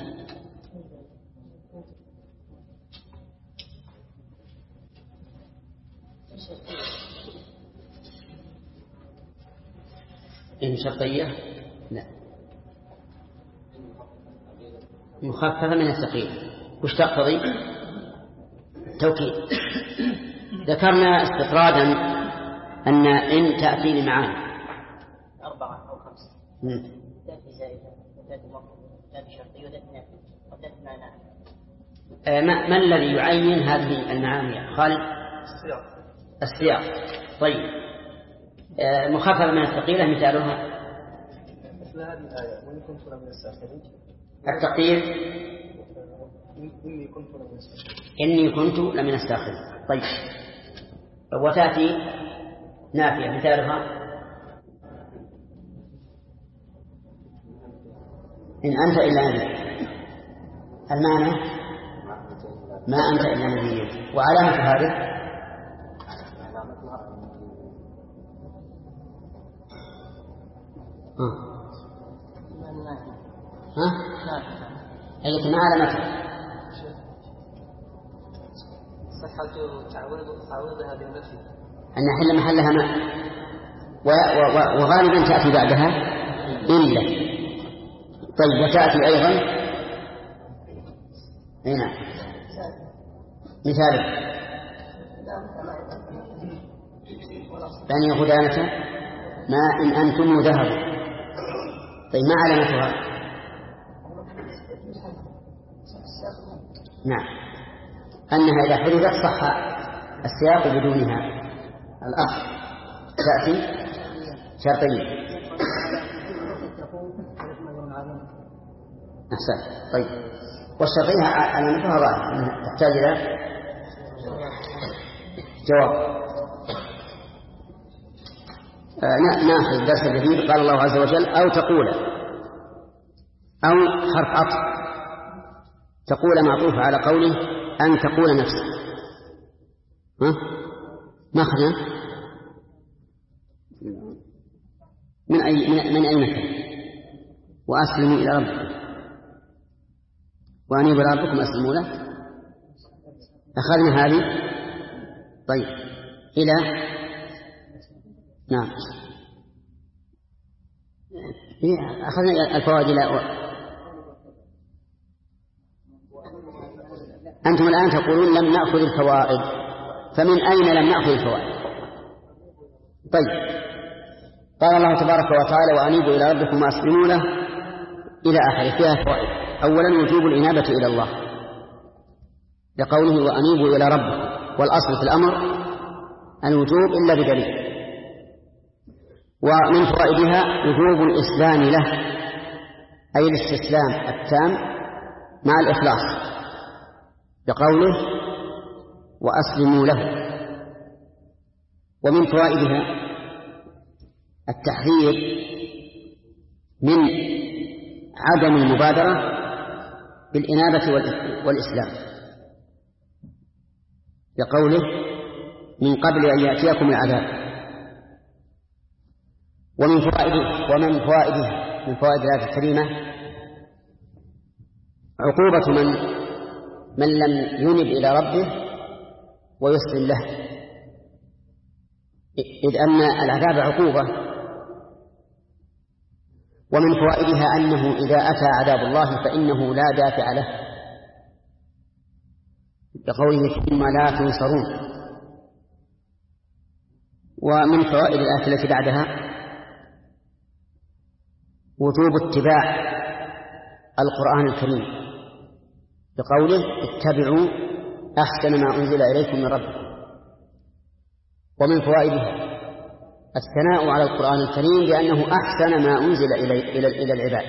إن شرطية؟ لا، مخففة من الثقيل. وش تقتضي؟ توكيد. ذكرنا استطرادا أن إن تأتي لمعاني 4 أو 5. تأتي زائدة وتأتي مفعولة وتأتي شرطية وتأتي نافية وتأتي معنى. ما الذي يعين هذه المعاني يا خالد؟ السياق. طيب. مخففة من الثقيلة مثالها مثل هذه الآية وإن كنت لمن الساخرين. التقدير إني كنت لمن الساخرين. طيب. وتأتي نافية مثالها إن أنت إلا نبي. المعنى ما أنت إلا نبي. وعلامة هذه التي ما علامتها صحة تعويضها بالنفي أن يحل محلها ماء، وغالبا تأتي بعدها إلا. طيب وتأتي أيضا هنا مثال بني غدانة ما إن أنتم ذهبوا. طيب ما علامتها؟ نعم أنها إذا حدثت صح السياق بدونها. الأصل تأتي شرطية. أحسن. طيب والشرطية علامتها ظاهرة تحتاج إلى جواب. ناخذ الدرس الجديد. قال الله عز وجل أو تقول، أو حرف عطف، تقول معطوف على قوله أن تقول نفسك. ما أخذنا من أي مكان؟ وأسلموا إلى ربكم وأنيبوا إلى ربكم أسلموا له. أخذنا هذه. طيب إلى نعم أخذنا الفوائد. أنتم الآن تقولون لم نأخذ الفوائد، فمن أين لم نأخذ الفوائد؟ طيب قال الله تبارك وتعالى وأنيبوا إلى ربكم وأسلموا له إلى آخره، فيها فوائد. أولا وجوب الإنابة إلى الله لقوله وأنيبوا إلى ربكم، والأصل في الأمر الوجوب إلا بدليل. ومن فوائدها وجوب الإسلام له، أي الاستسلام التام مع الإخلاص بقوله وأسلموا له. ومن فوائدها التحذير من عدم المبادرة بالإنابة والإسلام بقوله من قبل أن يأتيكم العذاب. ومن فوائد الآية الكريمة عقوبة من لم ينب إلى ربه ويسلم له، إذ أن العذاب عقوبة. ومن فوائدها أنه إذا أتى عذاب الله فإنه لا دافع له بقوله ثم لا تنصرون. ومن فوائد الآية التي بعدها وجوب اتباع القرآن الكريم بقوله اتبعوا أحسن ما أنزل إليكم من ربكم. ومن فوائدها الثناء على القرآن الكريم لأنه أحسن ما أنزل إلى العباد،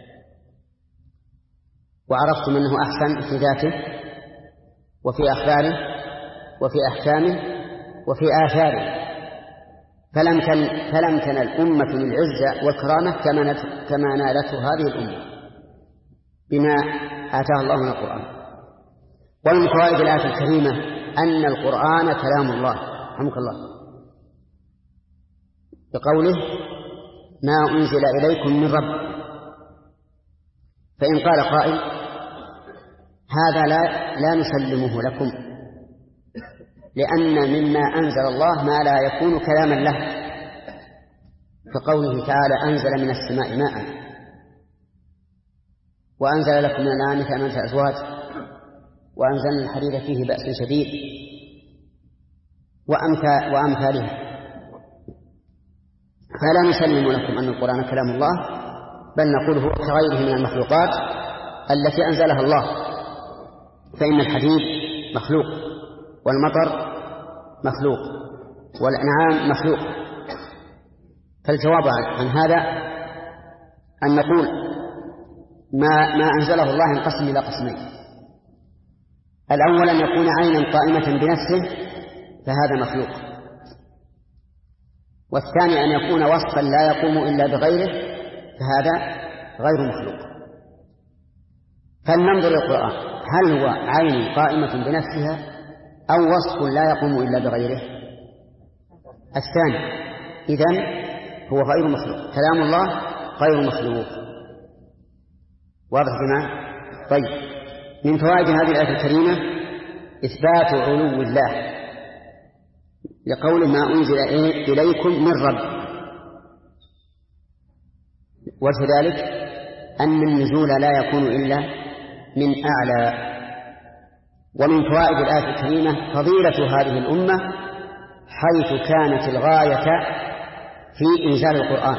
وعرفتم أنه أحسن في ذاته وفي أخباره وفي أحكامه وفي آثاره، فلم تنل أمة العزة والكرامة كما نالته هذه الأمة بما آتاه الله من القرآن. ومن فوائد الآية الكريمة أن القرآن كلام الله رحمك الله بقوله ما أنزل إليكم من رب. فإن قال قائل هذا لا نسلمه لكم لأن مما أنزل الله ما لا يكون كلاما له، كقوله تعالى أنزل من السماء ماء وأنزل لكم من الأنعام ثمانية أزواج وأنزلنا الحديد فيه بأس شديد وأمثالها. فلا نسلم لكم أن القرآن كلام الله، بل نقول هو كغيره من المخلوقات التي أنزلها الله. فإن الحديد مخلوق والمطر مخلوق والأنعام مخلوق. فالجواب عن هذا أن نقول ما أنزله الله ينقسم إلى قسمين: الأول أن يكون عينا قائمة بنفسه فهذا مخلوق، والثاني أن يكون وصفا لا يقوم إلا بغيره فهذا غير مخلوق. فلننظر القرآن هل هو عين قائمة بنفسها أو وصف لا يقوم إلا بغيره؟ الثاني. إذن هو غير مخلوق، كلام الله غير مخلوق. واضح جماعة؟ طيب، من فوائد هذه الآية الكريمة إثبات علو الله لقول ما أنزل إليكم من رب، وفي ذلك أن النزول لا يكون إلا من أعلى. ومن فوائد الآية الكريمة فضيلة هذه الأمة حيث كانت الغاية في إنزال القرآن.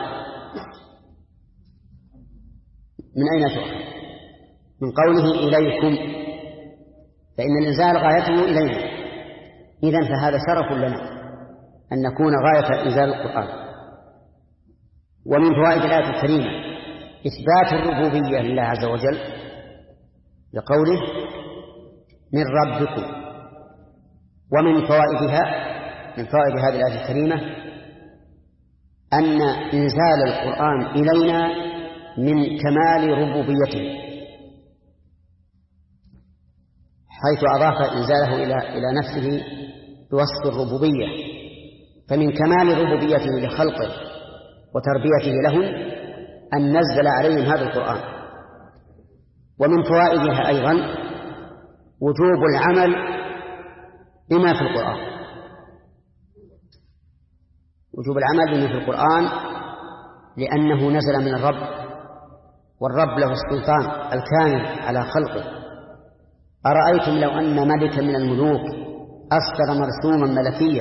من أين تؤخذ؟ من قوله إليكم، فإن الإنزال غايته إلينا، إذن فهذا شرف لنا أن نكون غاية إنزال القرآن. ومن فوائد الآية الكريمة إثبات الربوبية لله عز وجل لقوله من ربكم. ومن فوائدها، من فوائد هذه الآية الكريمة أن إنزال القرآن إلينا من كمال ربوبيته، حيث أضاف إنزاله إلى نفسه بوصف الربوبية، فمن كمال ربوبيته لخلقه وتربيته لهم أن نزل عليهم هذا القرآن. ومن فوائدها أيضا وجوب العمل بما في القرآن، وجوب العمل بما في القرآن لأنه نزل من الرب، والرب له السلطان الكامل على خلقه. أرأيتم لو أن ملكا من الملوك أصدر مرسوما ملكيا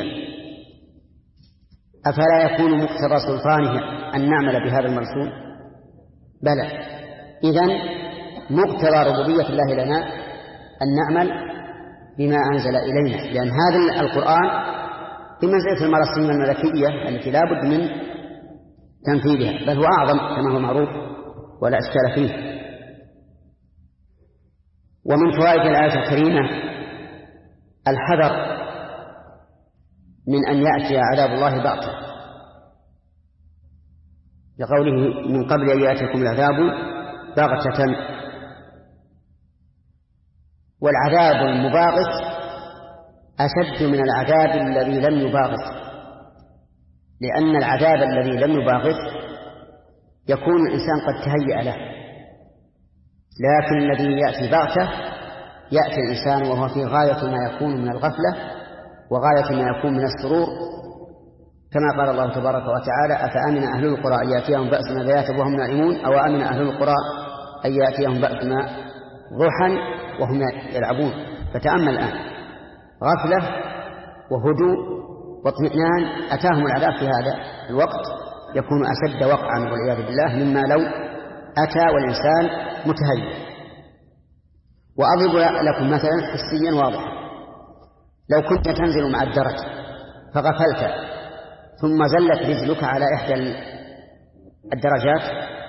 أفلا يكون مقتضى سلطانه أن نعمل بهذا المرسوم؟ بلى. إذن مقتضى ربوبية الله لنا أن نعمل بما أنزل إلينا، لأن هذا القرآن بمنزلة المراسيم الملكية التي لا بد من تنفيذها، بل هو أعظم كما هو معروف ولا إشكال فيه. ومن فوائد الآية الكريمة الحذر من أن يأتي عذاب الله بغتة، لقوله من قبل أن يأتيكم العذاب بغتة. والعذاب المباغت أشد من العذاب الذي لم يباغت، لأن العذاب الذي لم يباغت يكون الإنسان قد تهيأ له، لكن الذي يأتي بغتة يأتي الإنسان وهو في غاية ما يكون من الغفلة وغاية ما يكون من السرور، كما قال الله تبارك وتعالى أفأمن أهل القرى أن يأتيهم بأسنا بياتا وهم نائمون أو أمن أهل القرى أن يأتيهم بأسنا ضحى وهم يلعبون. فتأمل الآن غفلة وهدوء واطمئنان أتاهم العذاب في هذا الوقت يكون أشد وقعا والعياذ بالله مما لو أتى والإنسان متهيئ. وأضرب لكم مثلا حسيا واضحا، لو كنت تنزل مع الدرج فغفلت ثم زلت رجلك على إحدى الدرجات،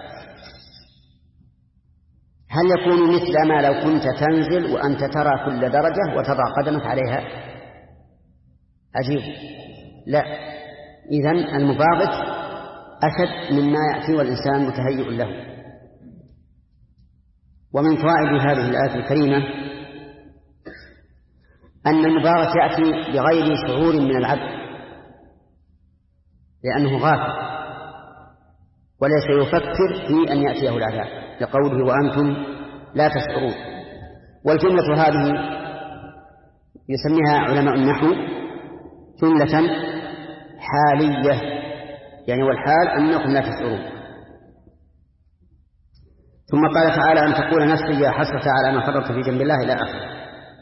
هل يكون مثل ما لو كنت تنزل وأنت ترى كل درجة وتضع قدمك عليها؟ عجيب. لا. إذن المباغت أشد مما يأتي والإنسان متهيئ له. ومن فوائد هذه الآية الكريمة أن المباغت يأتي بغير شعور من العبد، لأنه غافل وليس يفكر في أن يأتيه العذاب، لقوله وأنتم لا تشعرون. والجملة هذه يسميها علماء النحو جملة حالية، يعني والحال أنكم لا تشعرون. ثم قال تعالى أن تقول نفسي يا حسرة على ما فرطت في جنب الله إلى آخره.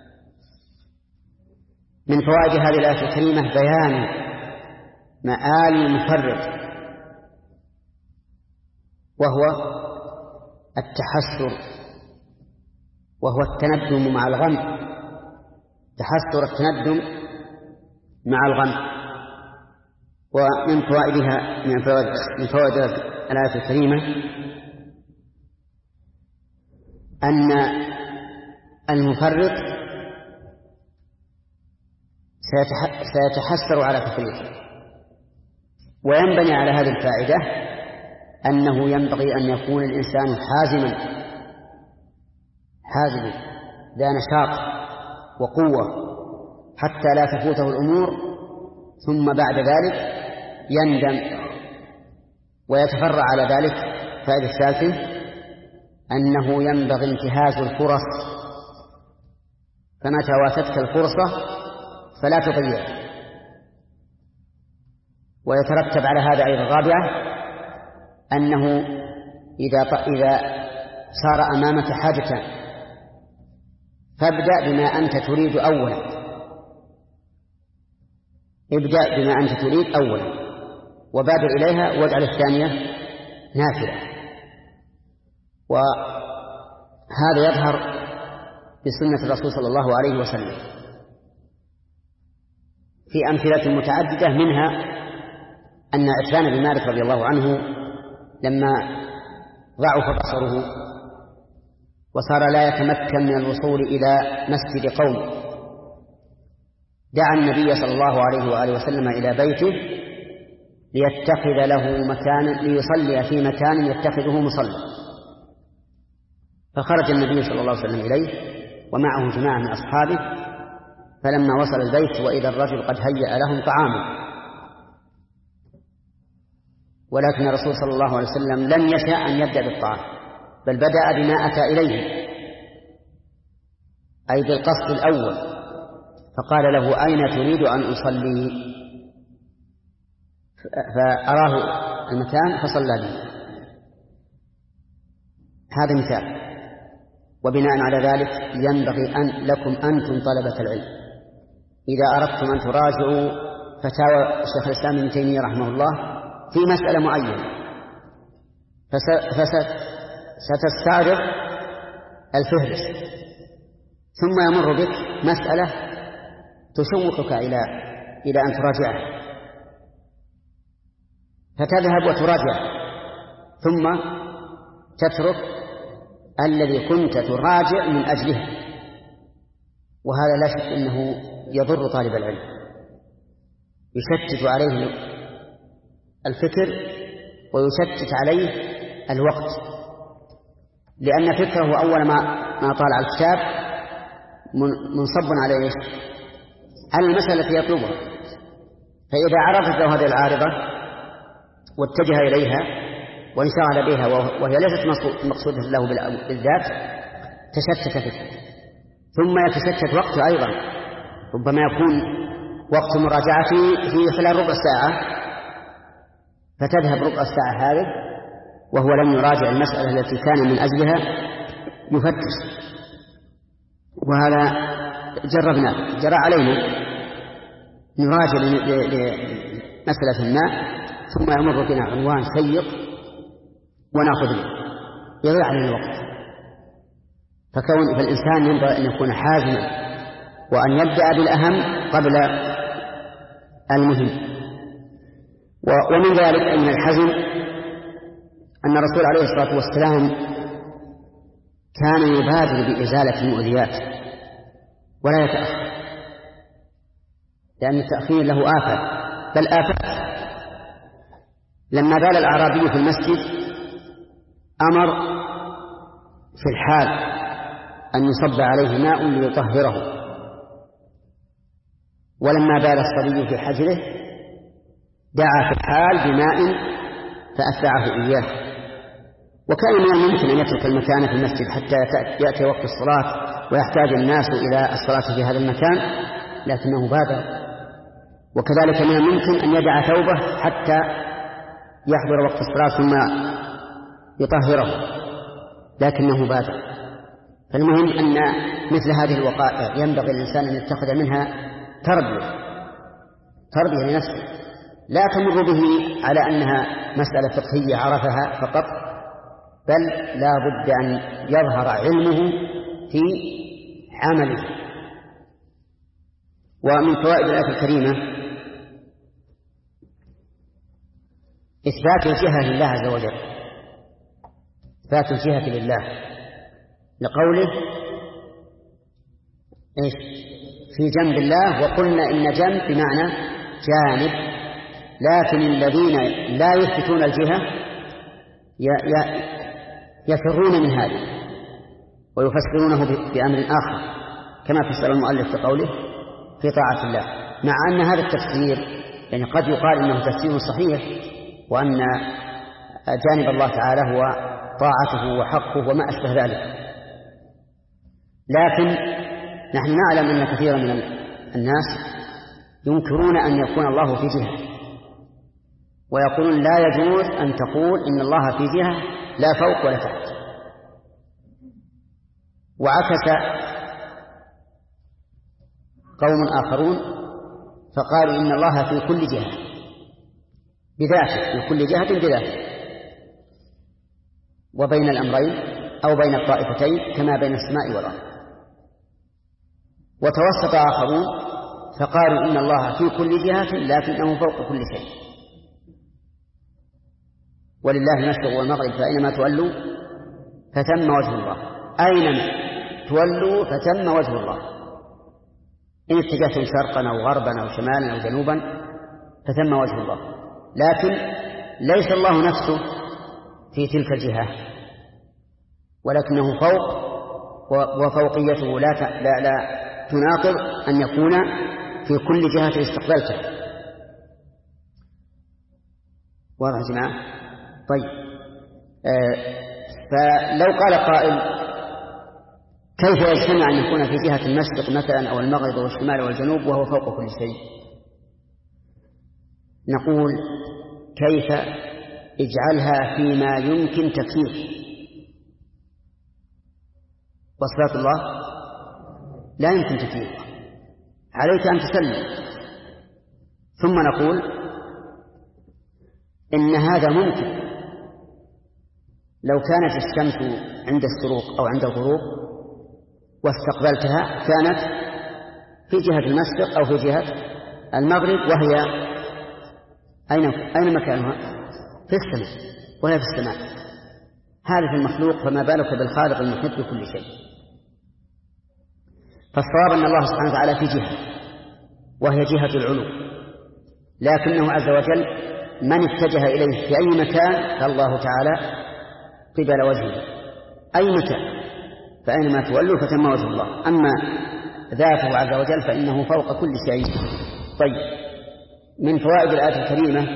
من فوائد هذه الآية الكريمة بيان مآل المفرط، وهو التحسر، وهو التندم مع الغم، تحسر التندم مع الغم. ومن فوائدها من فوائد الآية الكريمة أن المفرط سيتحسر على تفريطه. وينبني على هذه الفائدة أنه ينبغي أن يكون الإنسان حازم ذا نشاط وقوة حتى لا تفوته الأمور، ثم بعد ذلك يندم ويتفرع على ذلك. فائدة الثالثة أنه ينبغي انتهاز الفرص، فمتى واتتك الفرصة فلا تضيعها. ويترتب على هذا أيضا الرابعة أنه إذا صار أمامك حاجة فابدأ بما أنت تريد أولا، ابدأ بما أنت تريد أولا وبادر إليها واجعل الثانية نافلة. وهذا يظهر بسنة الرسول صلى الله عليه وسلم في أمثلة متعددة، منها أن عتبان بن مالك رضي الله عنه لما ضعف بصره وصار لا يتمكن من الوصول إلى مسجد قوم دعا النبي صلى الله عليه وآله وسلم إلى بيته ليتخذ له مكانا ليصلي في مكان يتخذه مصلى. فخرج النبي صلى الله عليه وسلم إليه ومعه جماعة من أصحابه، فلما وصل البيت وإذا الرجل قد هيأ لهم طعاما، ولكن الرسول صلى الله عليه وسلم لم يشأ أن يبدأ بالطعام، بل بدأ بما أتى إليه أي بالقصد الأول، فقال له أين تريد أن أصلي؟ فأراه المكان فصلى به. هذا مثال. وبناء على ذلك ينبغي أن لكم أنتم طلبة العلم إذا أردتم أن تراجعوا فتاوى الشيخ الإسلام ابن تيمية رحمه الله في مسألة معينة، ستستعرض الفهرس، ثم يمر بك مسألة تشوقك إلى أن تراجعها، فتذهب وتراجع، ثم تترك الذي كنت تراجع من أجله. وهذا لا شك أنه يضر طالب العلم، يشتت عليه الفكر ويشتت عليه الوقت، لأن فكره أول ما طالع الكتاب منصب على إيش؟ على المسألة التي يطلبها. فإذا عرفت له هذه العارضة واتجه إليها وانشغل بها وهي ليست مقصودة له بالذات تشتت فكره، ثم يتشتت وقته أيضا. ربما يكون وقت مراجعته في خلال ربع ساعة، فتذهب ربع الساعة هذه وهو لم يراجع المسألة التي كان من أجلها يفتش. وهذا جرى علينا نراجع لمسألة ما ثم يمر بنا عنوان سيء ونأخذ به يضيع علينا الوقت. فالإنسان ينبغي أن يكون حازما وأن يبدأ بالأهم قبل المهم. ومن ذلك أن الحزم أن الرسول عليه الصلاة والسلام كان يبادر بإزالة المؤذيات ولا يتأخر، لأن التأخير له آفة بل آفات. لما بال الأعرابي في المسجد أمر في الحال أن يصب عليه ماء ليطهره، ولما بال الصبي في حجره دعا في الحال بماء فأتبعه إياه. وكان من الممكن أن يترك المكان في المسجد حتى يأتي وقت الصلاة ويحتاج الناس إلى الصلاة في هذا المكان، لكنه بادر. وكذلك من الممكن أن يدع ثوبه حتى يحضر وقت الصلاة ثم يطهره، لكنه بادر. فالمهم أن مثل هذه الوقائع ينبغي الإنسان أن يتخذ منها تربية لنفسه، لا تمر به على أنها مسألة فقهية عرفها فقط، بل لا بد أن يظهر علمه في عمله. ومن فوائد الآية الكريمة إثبات الجهة لله عز وجل، إثبات الجهة لله لقوله إيش في جنب الله، وقلنا إن جنب بمعنى جانب، لكن الذين لا يثبتون الجهة يفرون من هذه ويفسرونه بأمر آخر كما فسر المؤلف في قوله في طاعة الله، مع أن هذا التفسير يعني قد يقال إنه تفسير صحيح، وأن جانب الله تعالى هو طاعته وحقه وما أشبه ذلك، لكن نحن نعلم أن كثيرا من الناس ينكرون أن يكون الله في جهة، ويقولون لا يجوز أن تقول إن الله في جهة لا فوق ولا تحت. وعكس قوم آخرون فقالوا إن الله في كل جهة بذاته، في كل جهة بذاته، وبين الأمرين أو بين الطائفتين كما بين السماء والأرض. وتوسط آخرون فقالوا إن الله في كل جهة لكنه فوق كل شيء، ولله المشرق والمغرب فأينما تولوا فثم وجه الله، أينما تولوا فثم وجه الله، إن اتجهتم شرقا أو غربا أو شمالا أو جنوبا فثم وجه الله. لكن ليس الله نفسه في تلك الجهة، ولكنه فوق، وفوقيته لا تناقض أن يكون في كل جهة استقبلته. واضح يا جماعة؟ طيب، فلو قال قائل كيف يجتمع أن يكون في جهة المشرق مثلا أو المغرب والشمال والجنوب وهو فوق كل شيء؟ نقول كيف اجعلها فيما يمكن تكييف. وصفات الله لا يمكن تكييف، عليك أن تسلم. ثم نقول إن هذا ممكن لو كانت الشمس عند الشروق أو عند الغروب واستقبلتها كانت في جهة المشرق أو في جهة المغرب، وهي أين مكانها؟ في السماء، وهي في السماء. هذا في المخلوق، فما بالك بالخالق المحيط بكل شيء. فالصواب أن الله سبحانه وتعالى في جهة وهي جهة العلو، لكنه عز وجل من اتجه إليه في أي مكان فالله تعالى قبل وجهه أي مكان، فأينما تولوا فتم وجه الله. أما ذاته عز وجل فإنه فوق كل شيء. طيب، من فوائد الآية الكريمة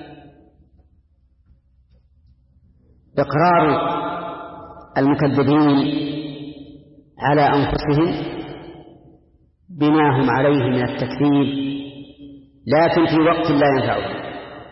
إقرار المكذبين على أنفسهم بما هم عليه من التكذيب، لكن في وقت لا ينفعهم.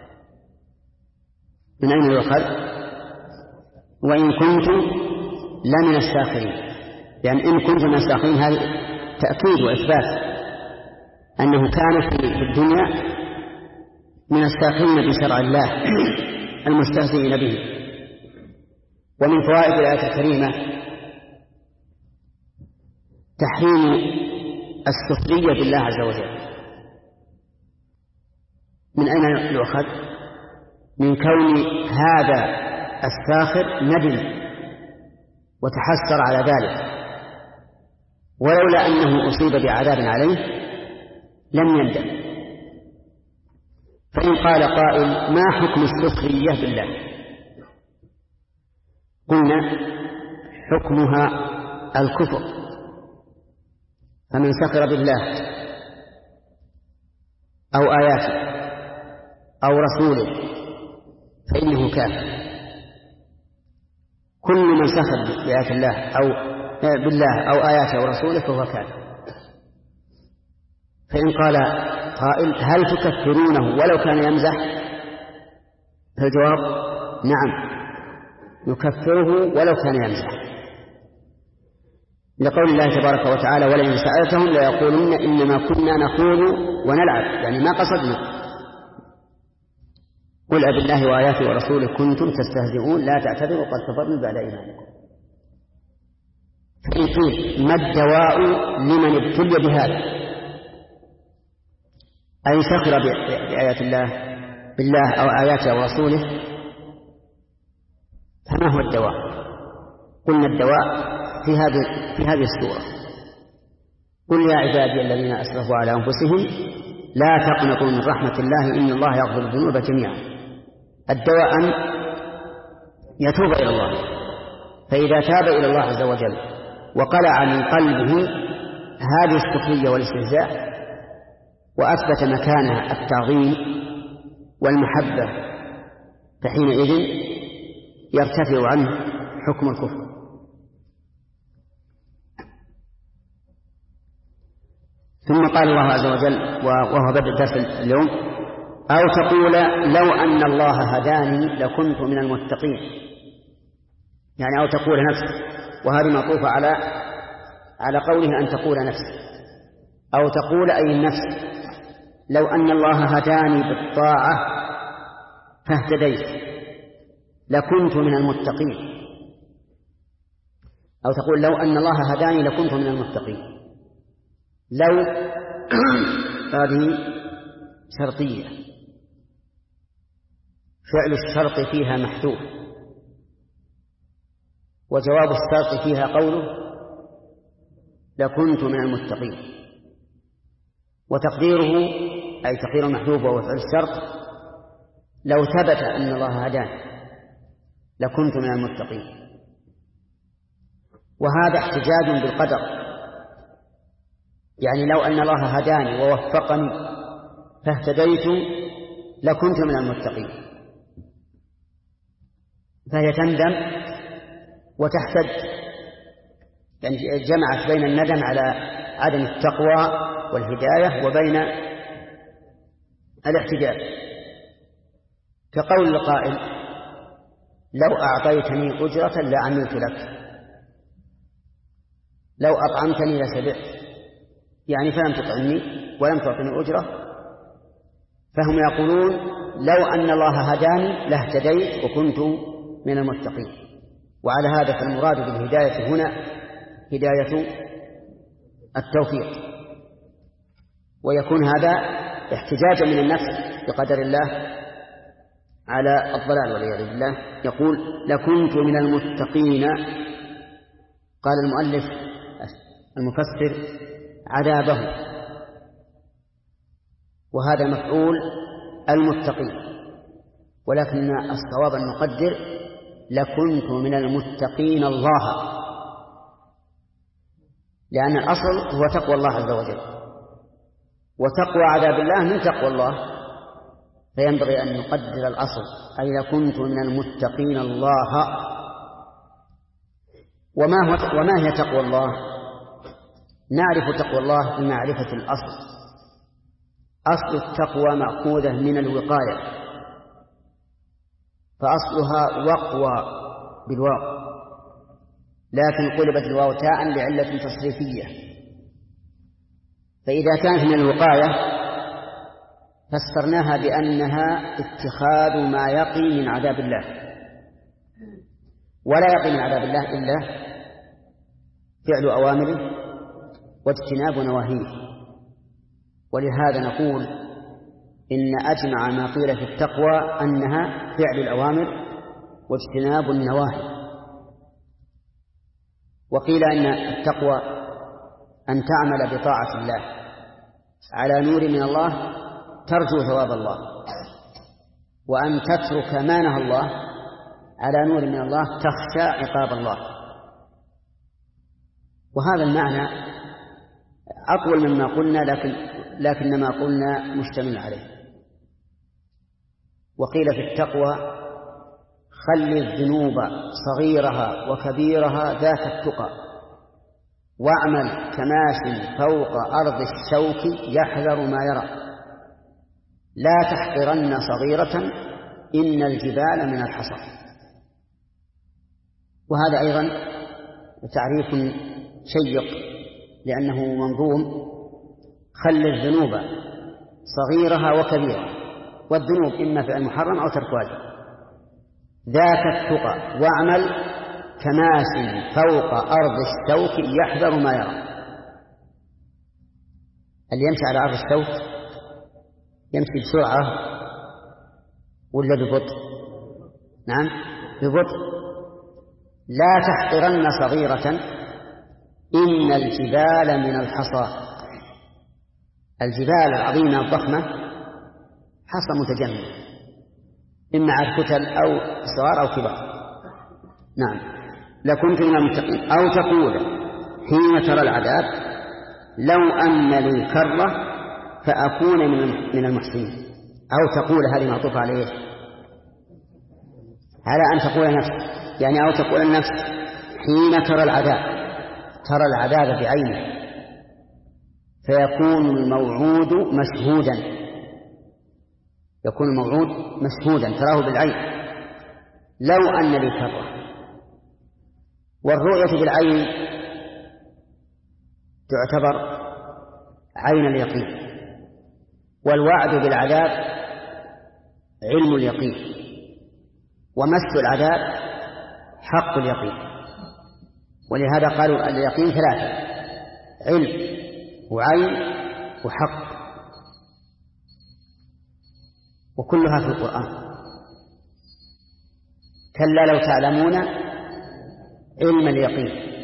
من أين يؤخذ؟ وإن كنتم لمن الساخرين، يعني إن كنتم من الساخرين هذا تأكيد وإثبات أنه كان في الدنيا من الساخرين بشرع الله المستهزئين به. ومن فوائد الآية الكريمة تحريم السخرية بالله عز وجل. من أين يؤخذ؟ من كون هذا الساخر ندم وتحسر على ذلك، ولولا أنه أصيب بعذاب عليه لم يندم. فإن قال قائل ما حكم السخرية بالله؟ قلنا حكمها الكفر، فمن سخر بالله أو آياته أو رسوله فإنه كافر. كل من سخر بآيات الله أو بالله أو آياته أو رسوله فهو كافر. فإن قال قائل هل تكفرونه ولو كان يمزح؟ فالجواب نعم، نكفره ولو كان يمزح، لقول الله تبارك وتعالى ولئن سألتهم ليقولن إنما كنا نخوض ونلعب، يعني ما قصدنا. قل أبالله وآياته ورسوله كنتم تستهزئون لا تعتذروا قد كفرتم بعد إيمانكم. فإن قيل ما الدواء لمن ابتلي بهذا أي سخر بآيات الله بالله أو آياته ورسوله، فما هو الدواء؟ قلنا الدواء في هذه السورة قل يا عبادي الذين أسرفوا على أنفسهم لا تقنطوا من رحمة الله إن الله يغفر الذنوب جميعا. الدواء أن يتوب إلى الله، فإذا تاب إلى الله عز وجل وقلع من قلبه هذه السخرية والاستهزاء وأثبت مكانها التعظيم والمحبة، فحينئذ يرتفع عنه حكم الكفر. ثم قال الله عز وجل وهو بدء درس اليوم: أو تقول لو أن الله هداني لكنت من المتقين. يعني أو تقول نفسك، وهذه معطوفة على قوله أن تقول نفسك. أو تقول أي النفس: لو أن الله هداني بالطاعة فاهتديت لكنت من المتقين. أو تقول لو أن الله هداني لكنت من المتقين. لو هذه شرطية، فعل الشرط فيها محذوف، وجواب الشرط فيها قوله لكنت من المتقين. وتقديره أي تقدير محذوف وهو فعل الشرط: لو ثبت أن الله هداني لكنت من المتقين. وهذا احتجاج بالقدر، يعني لو أن الله هداني ووفقني فاهتديت لكنت من المتقين، فهي تندم وتحتج، يعني جمعت بين الندم على عدم التقوى والهداية وبين الاحتجاج. كقول القائل: لو أعطيتني أجرة لعملت لك، لو أطعمتني لشبعت، يعني فلم تطعمني ولم تعطني أجرة. فهم يقولون لو أن الله هداني لاهتديت وكنت من المتقين. وعلى هذا فالمراد بالهداية هنا هداية التوفيق، ويكون هذا احتجاجا من النفس بقدر الله على الضلال والعياذ بالله. يقول لكنت من المتقين. قال المؤلف المفسر: عذابه، وهذا مفعول المتقين، ولكن الصواب أن نقدر لكنت من المتقين الله، لأن الأصل هو تقوى الله عز وجل، وتقوى عذاب الله من تقوى الله، فينبغي أن نقدر الأصل أي لكنت من المتقين الله. وما هي تقوى الله؟ نعرف تقوى الله بمعرفة الأصل. أصل التقوى مأخوذة من الوقاية، فأصلها وقوى بالواو، لكن قلبت الواو تاء لعلة تصريفية. فإذا كانت من الوقاية فسرناها بأنها اتخاذ ما يقي من عذاب الله، ولا يقي من عذاب الله إلا فعل أوامره واجتناب نواهيه. ولهذا نقول إن أجمع ما قيل في التقوى أنها فعل الأوامر واجتناب النواهي. وقيل إن التقوى أن تعمل بطاعة الله على نور من الله ترجو ثواب الله، وأن تترك ما نهى الله على نور من الله تخشى عقاب الله. وهذا المعنى أطول مما قلنا، لكن ما قلنا مشتمل عليه. وقيل في التقوى: خل الذنوب صغيرها وكبيرها ذات التقى، واعمل كماش فوق أرض الشوك يحذر ما يرى، لا تحقرن صغيرة إن الجبال من الحصى. وهذا أيضا تعريف شيق لأنه منظوم: خل الذنوب صغيرها وكبيرها، والذنوب إما فعل محرم أو ترك واجب، ذاك التقى، واعمل كماش فوق أرض الشوك يحذر ما يرى. اللي يمشي على أرض الشوك يمشي بسرعة ولا ببطء؟ نعم ببطء. لا تحقرن صغيرة إن الجبال من الحصى. الجبال العظيمة الضخمة حصى متجمد، إما على كتل أو صغار أو كبار. نعم لكنت من المتقين. أو تقول حين ترى العذاب لو أن لي كرة فأكون من المحسنين. أو تقول هذه معطوفة عليه على أن تقول نفس، يعني أو تقول النفس حين ترى العذاب بعينه فيكون الموعود مشهودا، يكون الموعود مشهودا تراه بالعين. لو أن لي كرة، والرؤية بالعين تعتبر عين اليقين، والوعد بالعذاب علم اليقين، ومس العذاب حق اليقين. ولهذا قالوا اليقين ثلاثة: علم وعين وحق، وكلها في القرآن. كلا لو تعلمون علم اليقين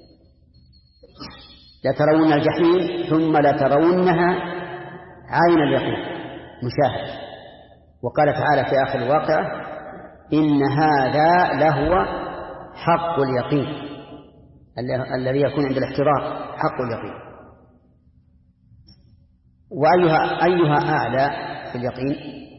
لترون الجحيم ثم لترونها عين اليقين مشاهد. وقال تعالى في آخر الواقعة: إن هذا لهو حق اليقين الذي يكون عند الاحتضار، حق اليقين. وأيها أعلى في اليقين؟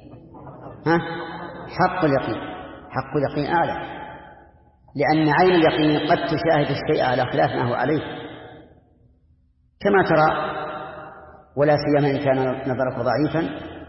حق اليقين. حق اليقين أعلى، لأن عين اليقين قد تشاهد الشيء على خلاف ما هو عليه، كما ترى، ولا سيما إن كان نظرك ضعيفا،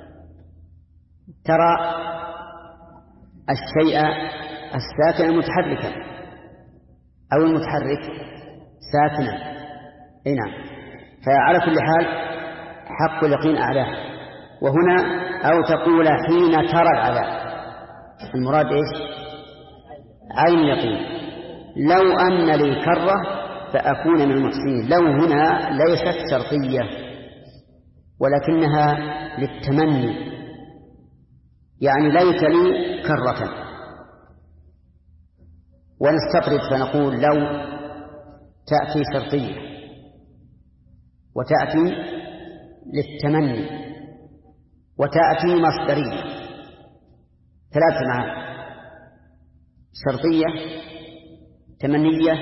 ترى الشيء الساكن متحركا أو المتحرك ساكنا. نعم. فعلى كل حال حق اليقين أعلاه. وهنا أو تقول حين ترى العذاب، المراد إيش؟ عين اليقين. لو أن لي كرة فأكون من المحسنين. لو هنا ليست شرطية ولكنها للتمني، يعني ليت لي كرة. ونستطرد فنقول لو تأتي شرطية وتأتي للتمني وتأتي مصدرية، ثلاث معاني: شرطية، تمنية،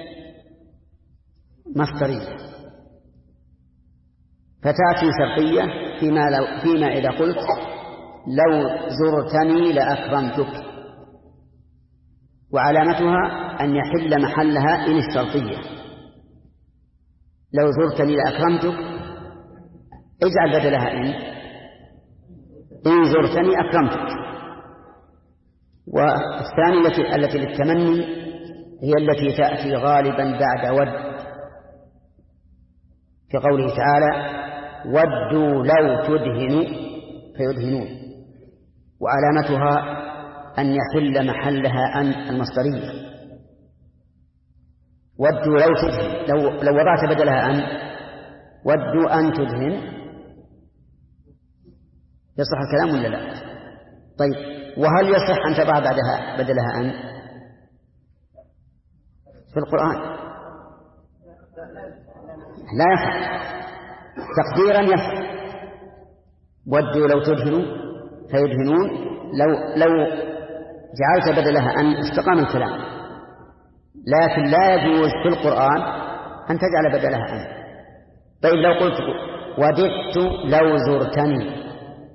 مصدرية. فتأتي شرطية فيما إذا قلت لو زرتني لأكرمتك، وعلامتها أن يحل محلها إن الشرطية. لو زرتني لأكرمتك اجعل بدلها إن زرتني أكرمتك. والثانية التي للتمني هي التي تأتي غالبا بعد ود، في قوله تعالى: ودوا لو تدهن فيدهنون، وعلامتها أن يحل محلها أن المصدرية. ودوا لو تدهن، لو وضعت بدلها أن، ودوا أن تدهن، يصح الكلام ولا لا؟ طيب، وهل يصح أن تضع بعدها بدلها أن في القرآن؟ لا يصح. تقديرا يصح: ودوا لو تدهنوا فيدهنون. لو جعلت بدلها أن استقام الكلام، لكن لا يجوز في القرآن أن تجعل بدلها أن. طيب، لو قلت وددت لو زرتني،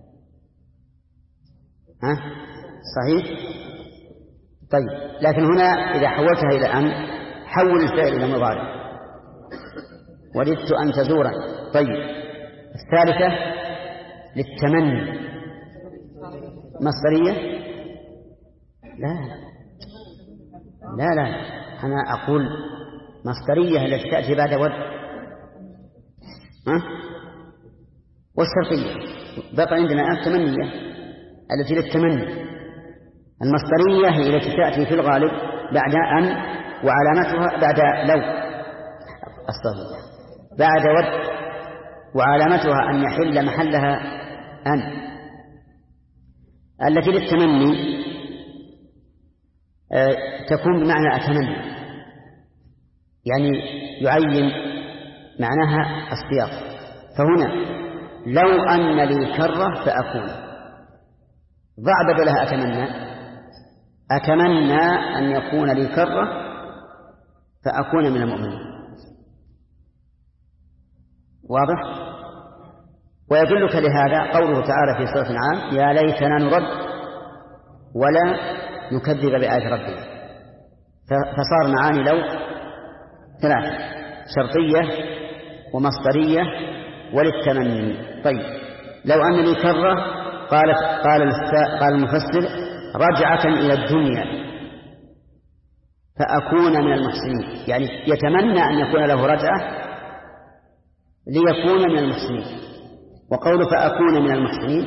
صحيح؟ طيب، لكن هنا إذا حولتها إلى أن، حول الفعل إلى مضارع: وددت أن تزورا. طيب، الثالثة للتمني، مصدرية؟ لا، أنا أقول مصدرية التي تأتي بعد ود. والشرطية بقى عندنا التمنية التي للتمني. المصدرية هي التي تأتي في الغالب بعد أن، وعلامتها بعد لو، بعد ود، وعلامتها أن يحل محلها أن. التي للتمني تكون بمعنى أتمنى، يعني يعين معناها السياق. فهنا لو أن لي كرة فأكون، ضع بدلها أتمنى أن يكون لي كرة فأكون من المؤمنين. واضح؟ ويدلك لهذا قوله تعالى في سورة الأنعام: يا ليتنا نرد ولا نكذب بآيات ربنا. فصار معاني لو ثلاثة: شرطية ومصدرية وللتمني. طيب، لو أنني كره قال المفسر: رجعة إلى الدنيا فأكون من المحسنين، يعني يتمنى أن يكون له رجعة ليكون من المحسنين. وقول فأكون من المحسنين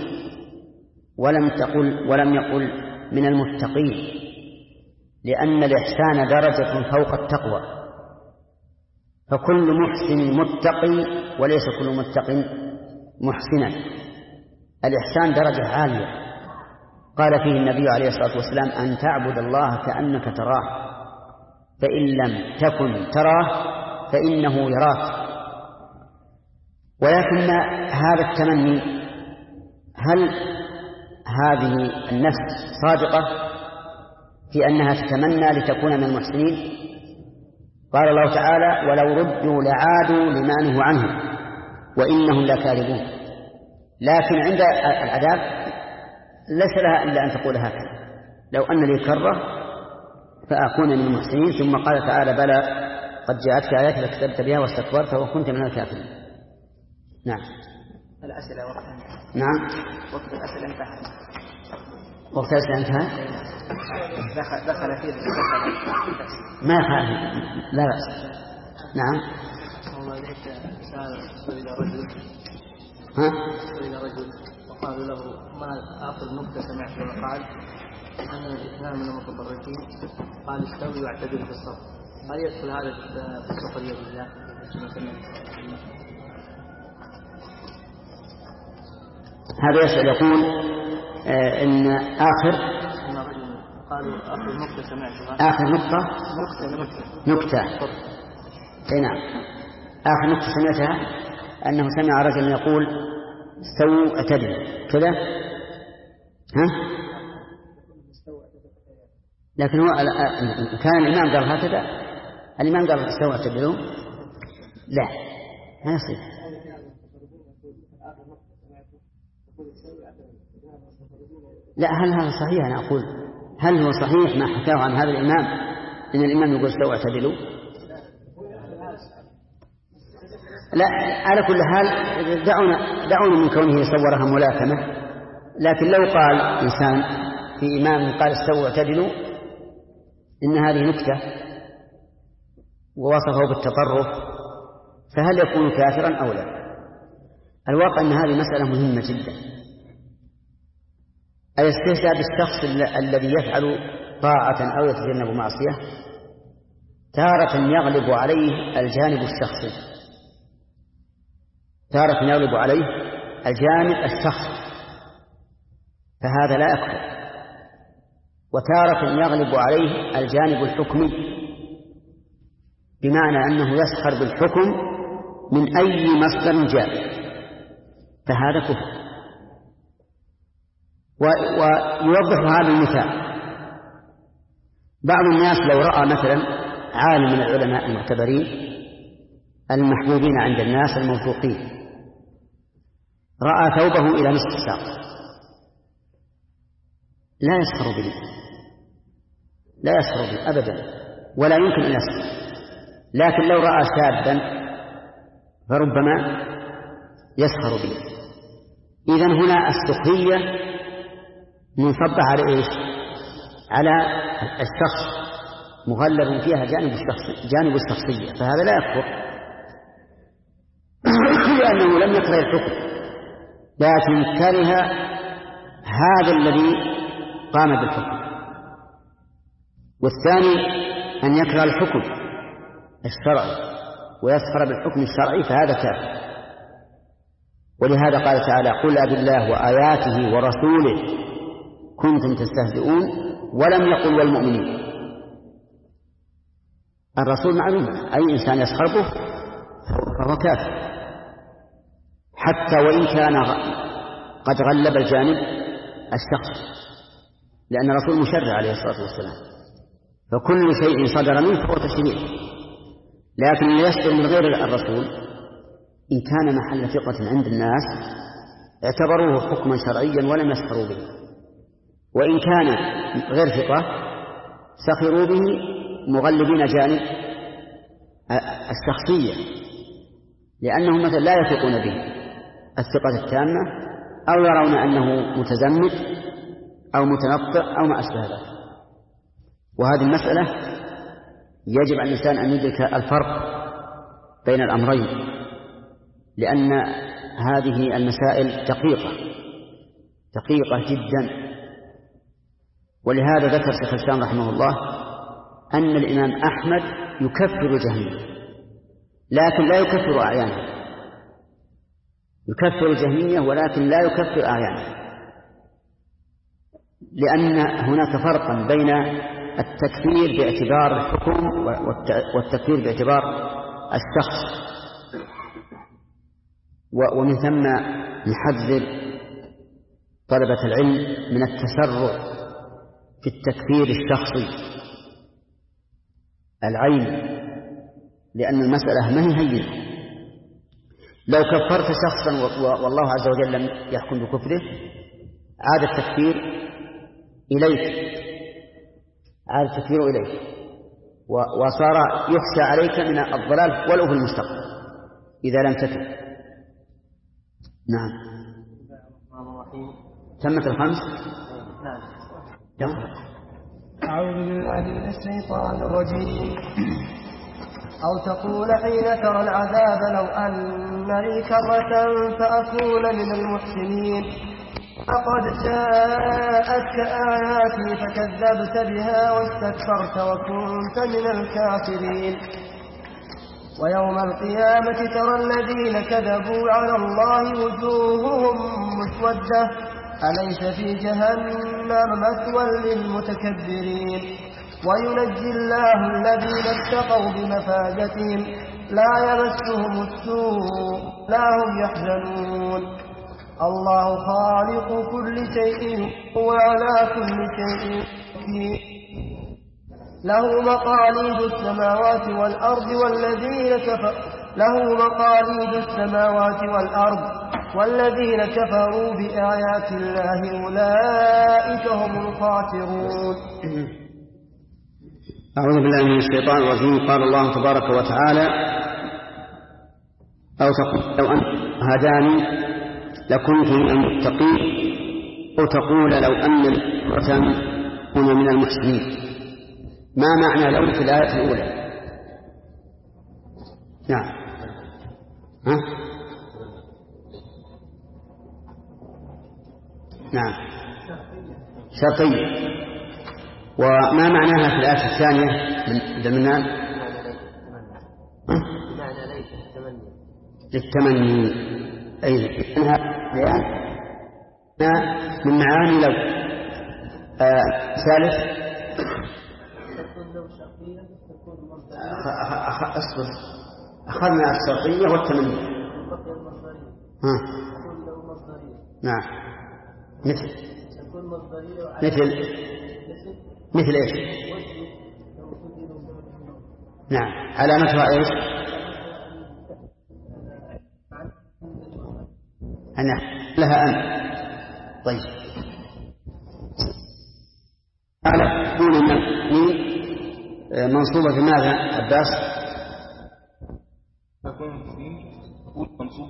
ولم يقل من المتقين، لأن الإحسان درجة فوق التقوى، فكل محسن متقي وليس كل متق محسنا. الإحسان درجة عالية. قال فيه النبي عليه الصلاة والسلام: أن تعبد الله كأنك تراه، فإن لم تكن تراه فإنه يراك. ولكن هذا التمني، هل هذه النفس صادقة في أنها تتمنى لتكون من المحسنين؟ قال الله تعالى: ولو ردوا لعادوا لما نهوا عنه وإنهم لكاذبون. لكن عند العذاب ليس لها إلا أن تقول هكذا: لو أن لي كرة فأكون من المحسنين. ثم قال تعالى: بلى قد جاءتك آيات فكذبت بها واستكبرت وكنت من الكافرين. نعم. الأسئلة وقتها. نعم. وقت الأسئلة انتهى. وقت الأسئلة انتهى. دخل فيه ما يخالف، لا بأس. نعم. والله ليس سئل رجل. سئل رجل وقالوا له: ما آخر نكتة سمعت وقال أن الاثنان من المتبركين قال: استوي واعتدل في الصف. هل يدخل هذا في السخرية بالله؟ هذا يسأل يقول إن آخر قالوا آخر نكتة سمعتها. آخر نكتة. أي نعم. آخر نكتة سمعتها أنه سمع رجل يقول: استووا اعتدلوا كذا. لكن هو كان الإمام قال هكذا، الإمام قال: استووا اعتدلوا. لا، ما يصير. لا، هل هذا صحيح؟ أنا أقول هل هو صحيح ما حكاه عن هذا الإمام إن الإمام يقول: استووا اعتدلوا؟ لا، على كل حال دعونا من كونه صورها ملاكمة. لكن لو قال إنسان في إمام قال: استووا اعتدلوا، إن هذه نكتة ووصفه بالتطرف، فهل يكون كافرا أو لا؟ الواقع أن هذه مسألة مهمة جدا. الاستهزاء بالشخص الذي يفعل طاعة أو يتجنب معصية تارة يغلب عليه الجانب الشخصي، تارة يغلب عليه الجانب الشخصي فهذا لا يكفر، وتارة يغلب عليه الجانب الحكمي، بمعنى أنه يسخر بالحكم من أي مصدر جاء، فهذا كفر. ويوضح هذا المثال: بعض الناس لو رأى مثلا عالم من العلماء المعتبرين المحبوبين عند الناس الموثوقين رأى ثوبه إلى نصف الساق، لا يسخر به، لا يسخر به أبدا، ولا يمكن أن يسخر. لكن لو رأى شابا فربما يسخر به. إذن هنا السخرية منصبة على إيش؟ على الشخص، مغلب فيها جانب الشخصية، فهذا لا يكفر لأنه لم يكره الحكم، لكن كره هذا الذي قام بالحكم. والثاني أن يكره الحكم الشرعي ويسخر بالحكم الشرعي، فهذا كافر. ولهذا قال تعالى: قل أبالله وآياته ورسوله كنتم تستهزئون، ولم يقل والمؤمنين. الرسول معلوم، أي إنسان يسخر به فهو كافر، حتى وإن كان قد غلب الجانب الشخصي، لأن الرسول مشرع عليه الصلاة والسلام، فكل شيء صدر منه فهو تشريع. لكن اللي يصدر من غير الرسول إن كان محل ثقة عند الناس اعتبروه حكما شرعيا ولم يسخروا به، وإن كان غير ثقة سخروا به مغلبين جانب الشخصية، لأنهم مثلا لا يثقون به الثقة التامة، أو يرون أنه متزمت أو متنطع أو ما أشبه ذلك. وهذه المسألة يجب على الإنسان أن يدرك الفرق بين الأمرين، لأن هذه المسائل دقيقة جدا. ولهذا ذكر شيخ الإسلام رحمه الله أن الإمام أحمد يكفر الجهمية، لكن لا يكفر أعيانه، يكفر الجهمية ولكن لا يكفر أعيانه، لأن هناك فرقا بين التكفير باعتبار الحكم والتكفير باعتبار الشخص. ومن ثم نحذر طلبة العلم من التسرع في التكفير الشخصي العين، لأن المسألة ما هي هينة. لو كفرت شخصا والله عز وجل لم يحكم بكفره عاد التكفير إليك، وصار يخشى عليك من الضلال ولو في المستقبل إذا لم تتب. نعم. تمت الخمس. أعوذ بالله من الشيطان الرجيم. أو تقول حين ترى العذاب لو أن لي كرة فأكون من المحسنين، فقد جاءتك آياتي فكذبت بها واستكبرت وكنت من الكافرين. ويوم القيامة ترى الذين كذبوا على الله وجوههم مسودة أليس في جهنم مثوى للمتكبرين. وينجي الله الذين اتقوا بمفازتهم لا يمسهم السوء لا هم يحزنون. الله خالق كل شيء وعلى كل شيء وكيل. له مقاليد السماوات والأرض والذين كفروا بآيات الله أولئك هم الخاسرون. أعوذ بالله من الشيطان الرجيم. قال الله تبارك وتعالى: أو تقول لو أن هداني لكنت من المتقين، أو تقول لو أن الكرة كن من المحسنين. ما معنى لو في الآية الأولى؟ نعم. نعم، شرطية. وما معناها في الآية الثانية من دمنان؟ للتمني، أي إنها بيان من معاني لو. ثالث أصبر، أخذنا الشرطية والتمني. نعم، مثل إيش؟ نعم، علامتها إيش؟ أنا لها أن. طيب، على كون المبني منصوبة بماذا عباس؟ تكون منصوب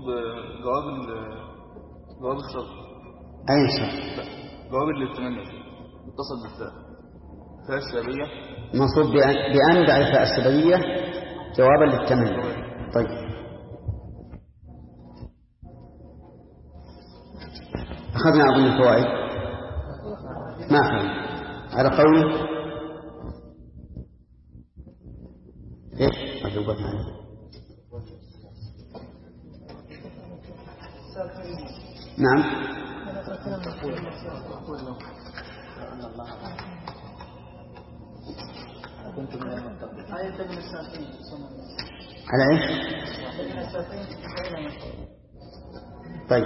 جواب الشرط. أي شرط؟ جواب للتمني متصل بالفاء السببية، منصوب بأن بعد الفاء السببية جوابا للتمني. طيب، أخذنا أظن الفوائد. ما أخذنا على قوله إيش أجوبت معنا. نعم، على إيش؟ طيب،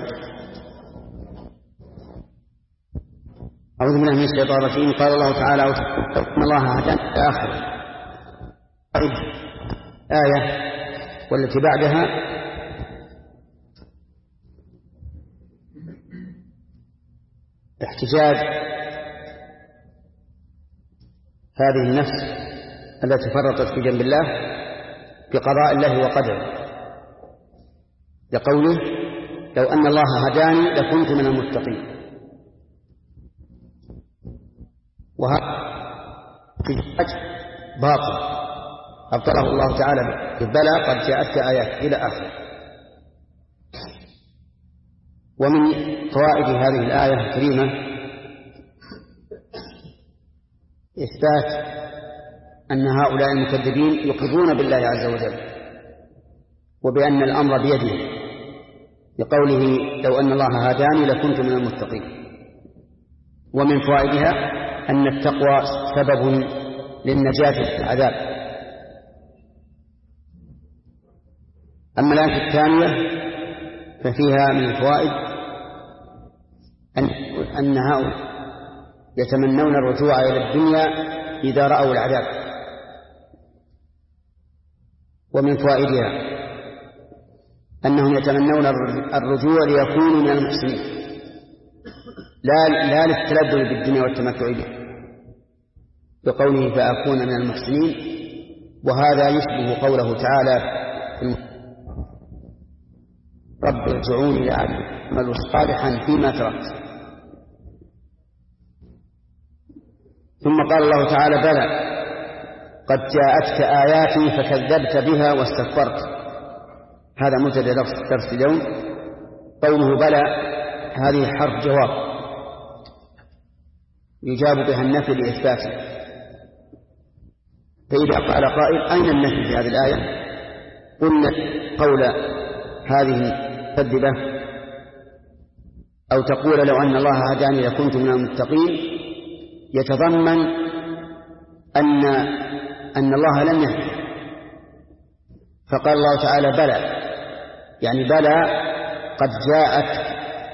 أعوذ بالله من الشيطان الرجيم. قال الله تعالى: إن الله هدانا إلى آخر آية، والتي بعدها احتجاج هذه النفس التي فرطت في جنب الله بقضاء الله وقدره، لقوله لو أن الله هداني لكنت من المتقين. وهذا احتجاج باطل أبطله الله تعالى بلى قد جاءتك آيات إلى آخر. ومن فوائد هذه الآية الكريمة إثبات أن هؤلاء المكذبين يقرون بالله عز وجل وبأن الأمر بيده، لقوله لو أن الله هداني لكنت من المتقين. ومن فوائدها أن التقوى سبب للنجاة من العذاب. أما الآية الثانية ففيها من الفوائد أن هؤلاء يتمنون الرجوع إلى الدنيا إذا رأوا العذاب. ومن فوائدها أنهم يتمنون الرجوع ليكونوا من المحسنين، لا للتلذذ بالدنيا والتمتع به، بقوله فأكون من المحسنين. وهذا يشبه قوله تعالى رب ارجعوني لأعمل صالحا فيما تركت. ثم قال الله تعالى بلى قد جاءتك آياتي فكذبت بها واستكبرت. هذا مبتدأ درس اليوم. قوله بلى هذه حرف جواب يجاب بها النفي لإثباته. فإذا قال قائل أين النفي في هذه الآية؟ قلنا قول هذه كذبة أو تقول لو أن الله هداني لكنت من المتقين يتضمن أن الله لم يهدي. فقال الله تعالى بلى، يعني بلى قد جاءت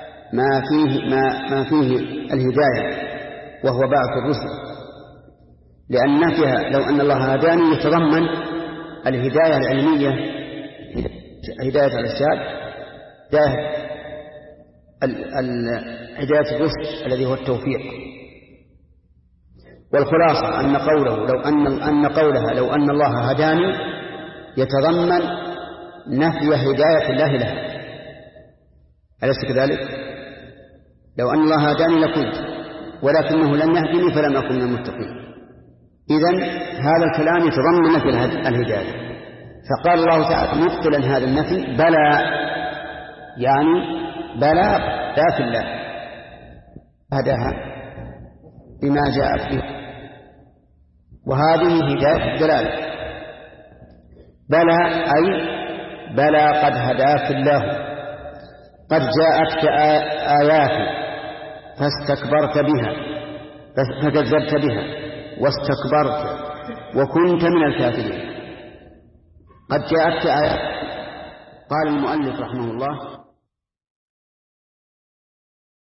ما فيه الهداية وهو بعث الرسل، لأن نفيها لو أن الله هداني يتضمن الهداية العلمية، هداية الإرشاد، هداية الرشد الذي هو التوفيق. والخلاصة أن قولها لو أن الله هداني يتضمن نفي هداية الله لها، أليس كذلك؟ لو أن الله هداني لكنت، ولكنه لم يهدني فلم أكن من المتقين. إذن هذا الكلام يتضمن نفي الهداية. فقال الله تعالى مبطلا هذا النفي بلى، يعني بلى ذات الله هداها بما جاءت به، وهذه هداية الدلالة. بلى أي بلى قد هداك الله، قد جاءتك آياتي فاستكبرت بها، فكذبت بها واستكبرت وكنت من الكافرين. قد جاءتك آيات. قال المؤلف رحمه الله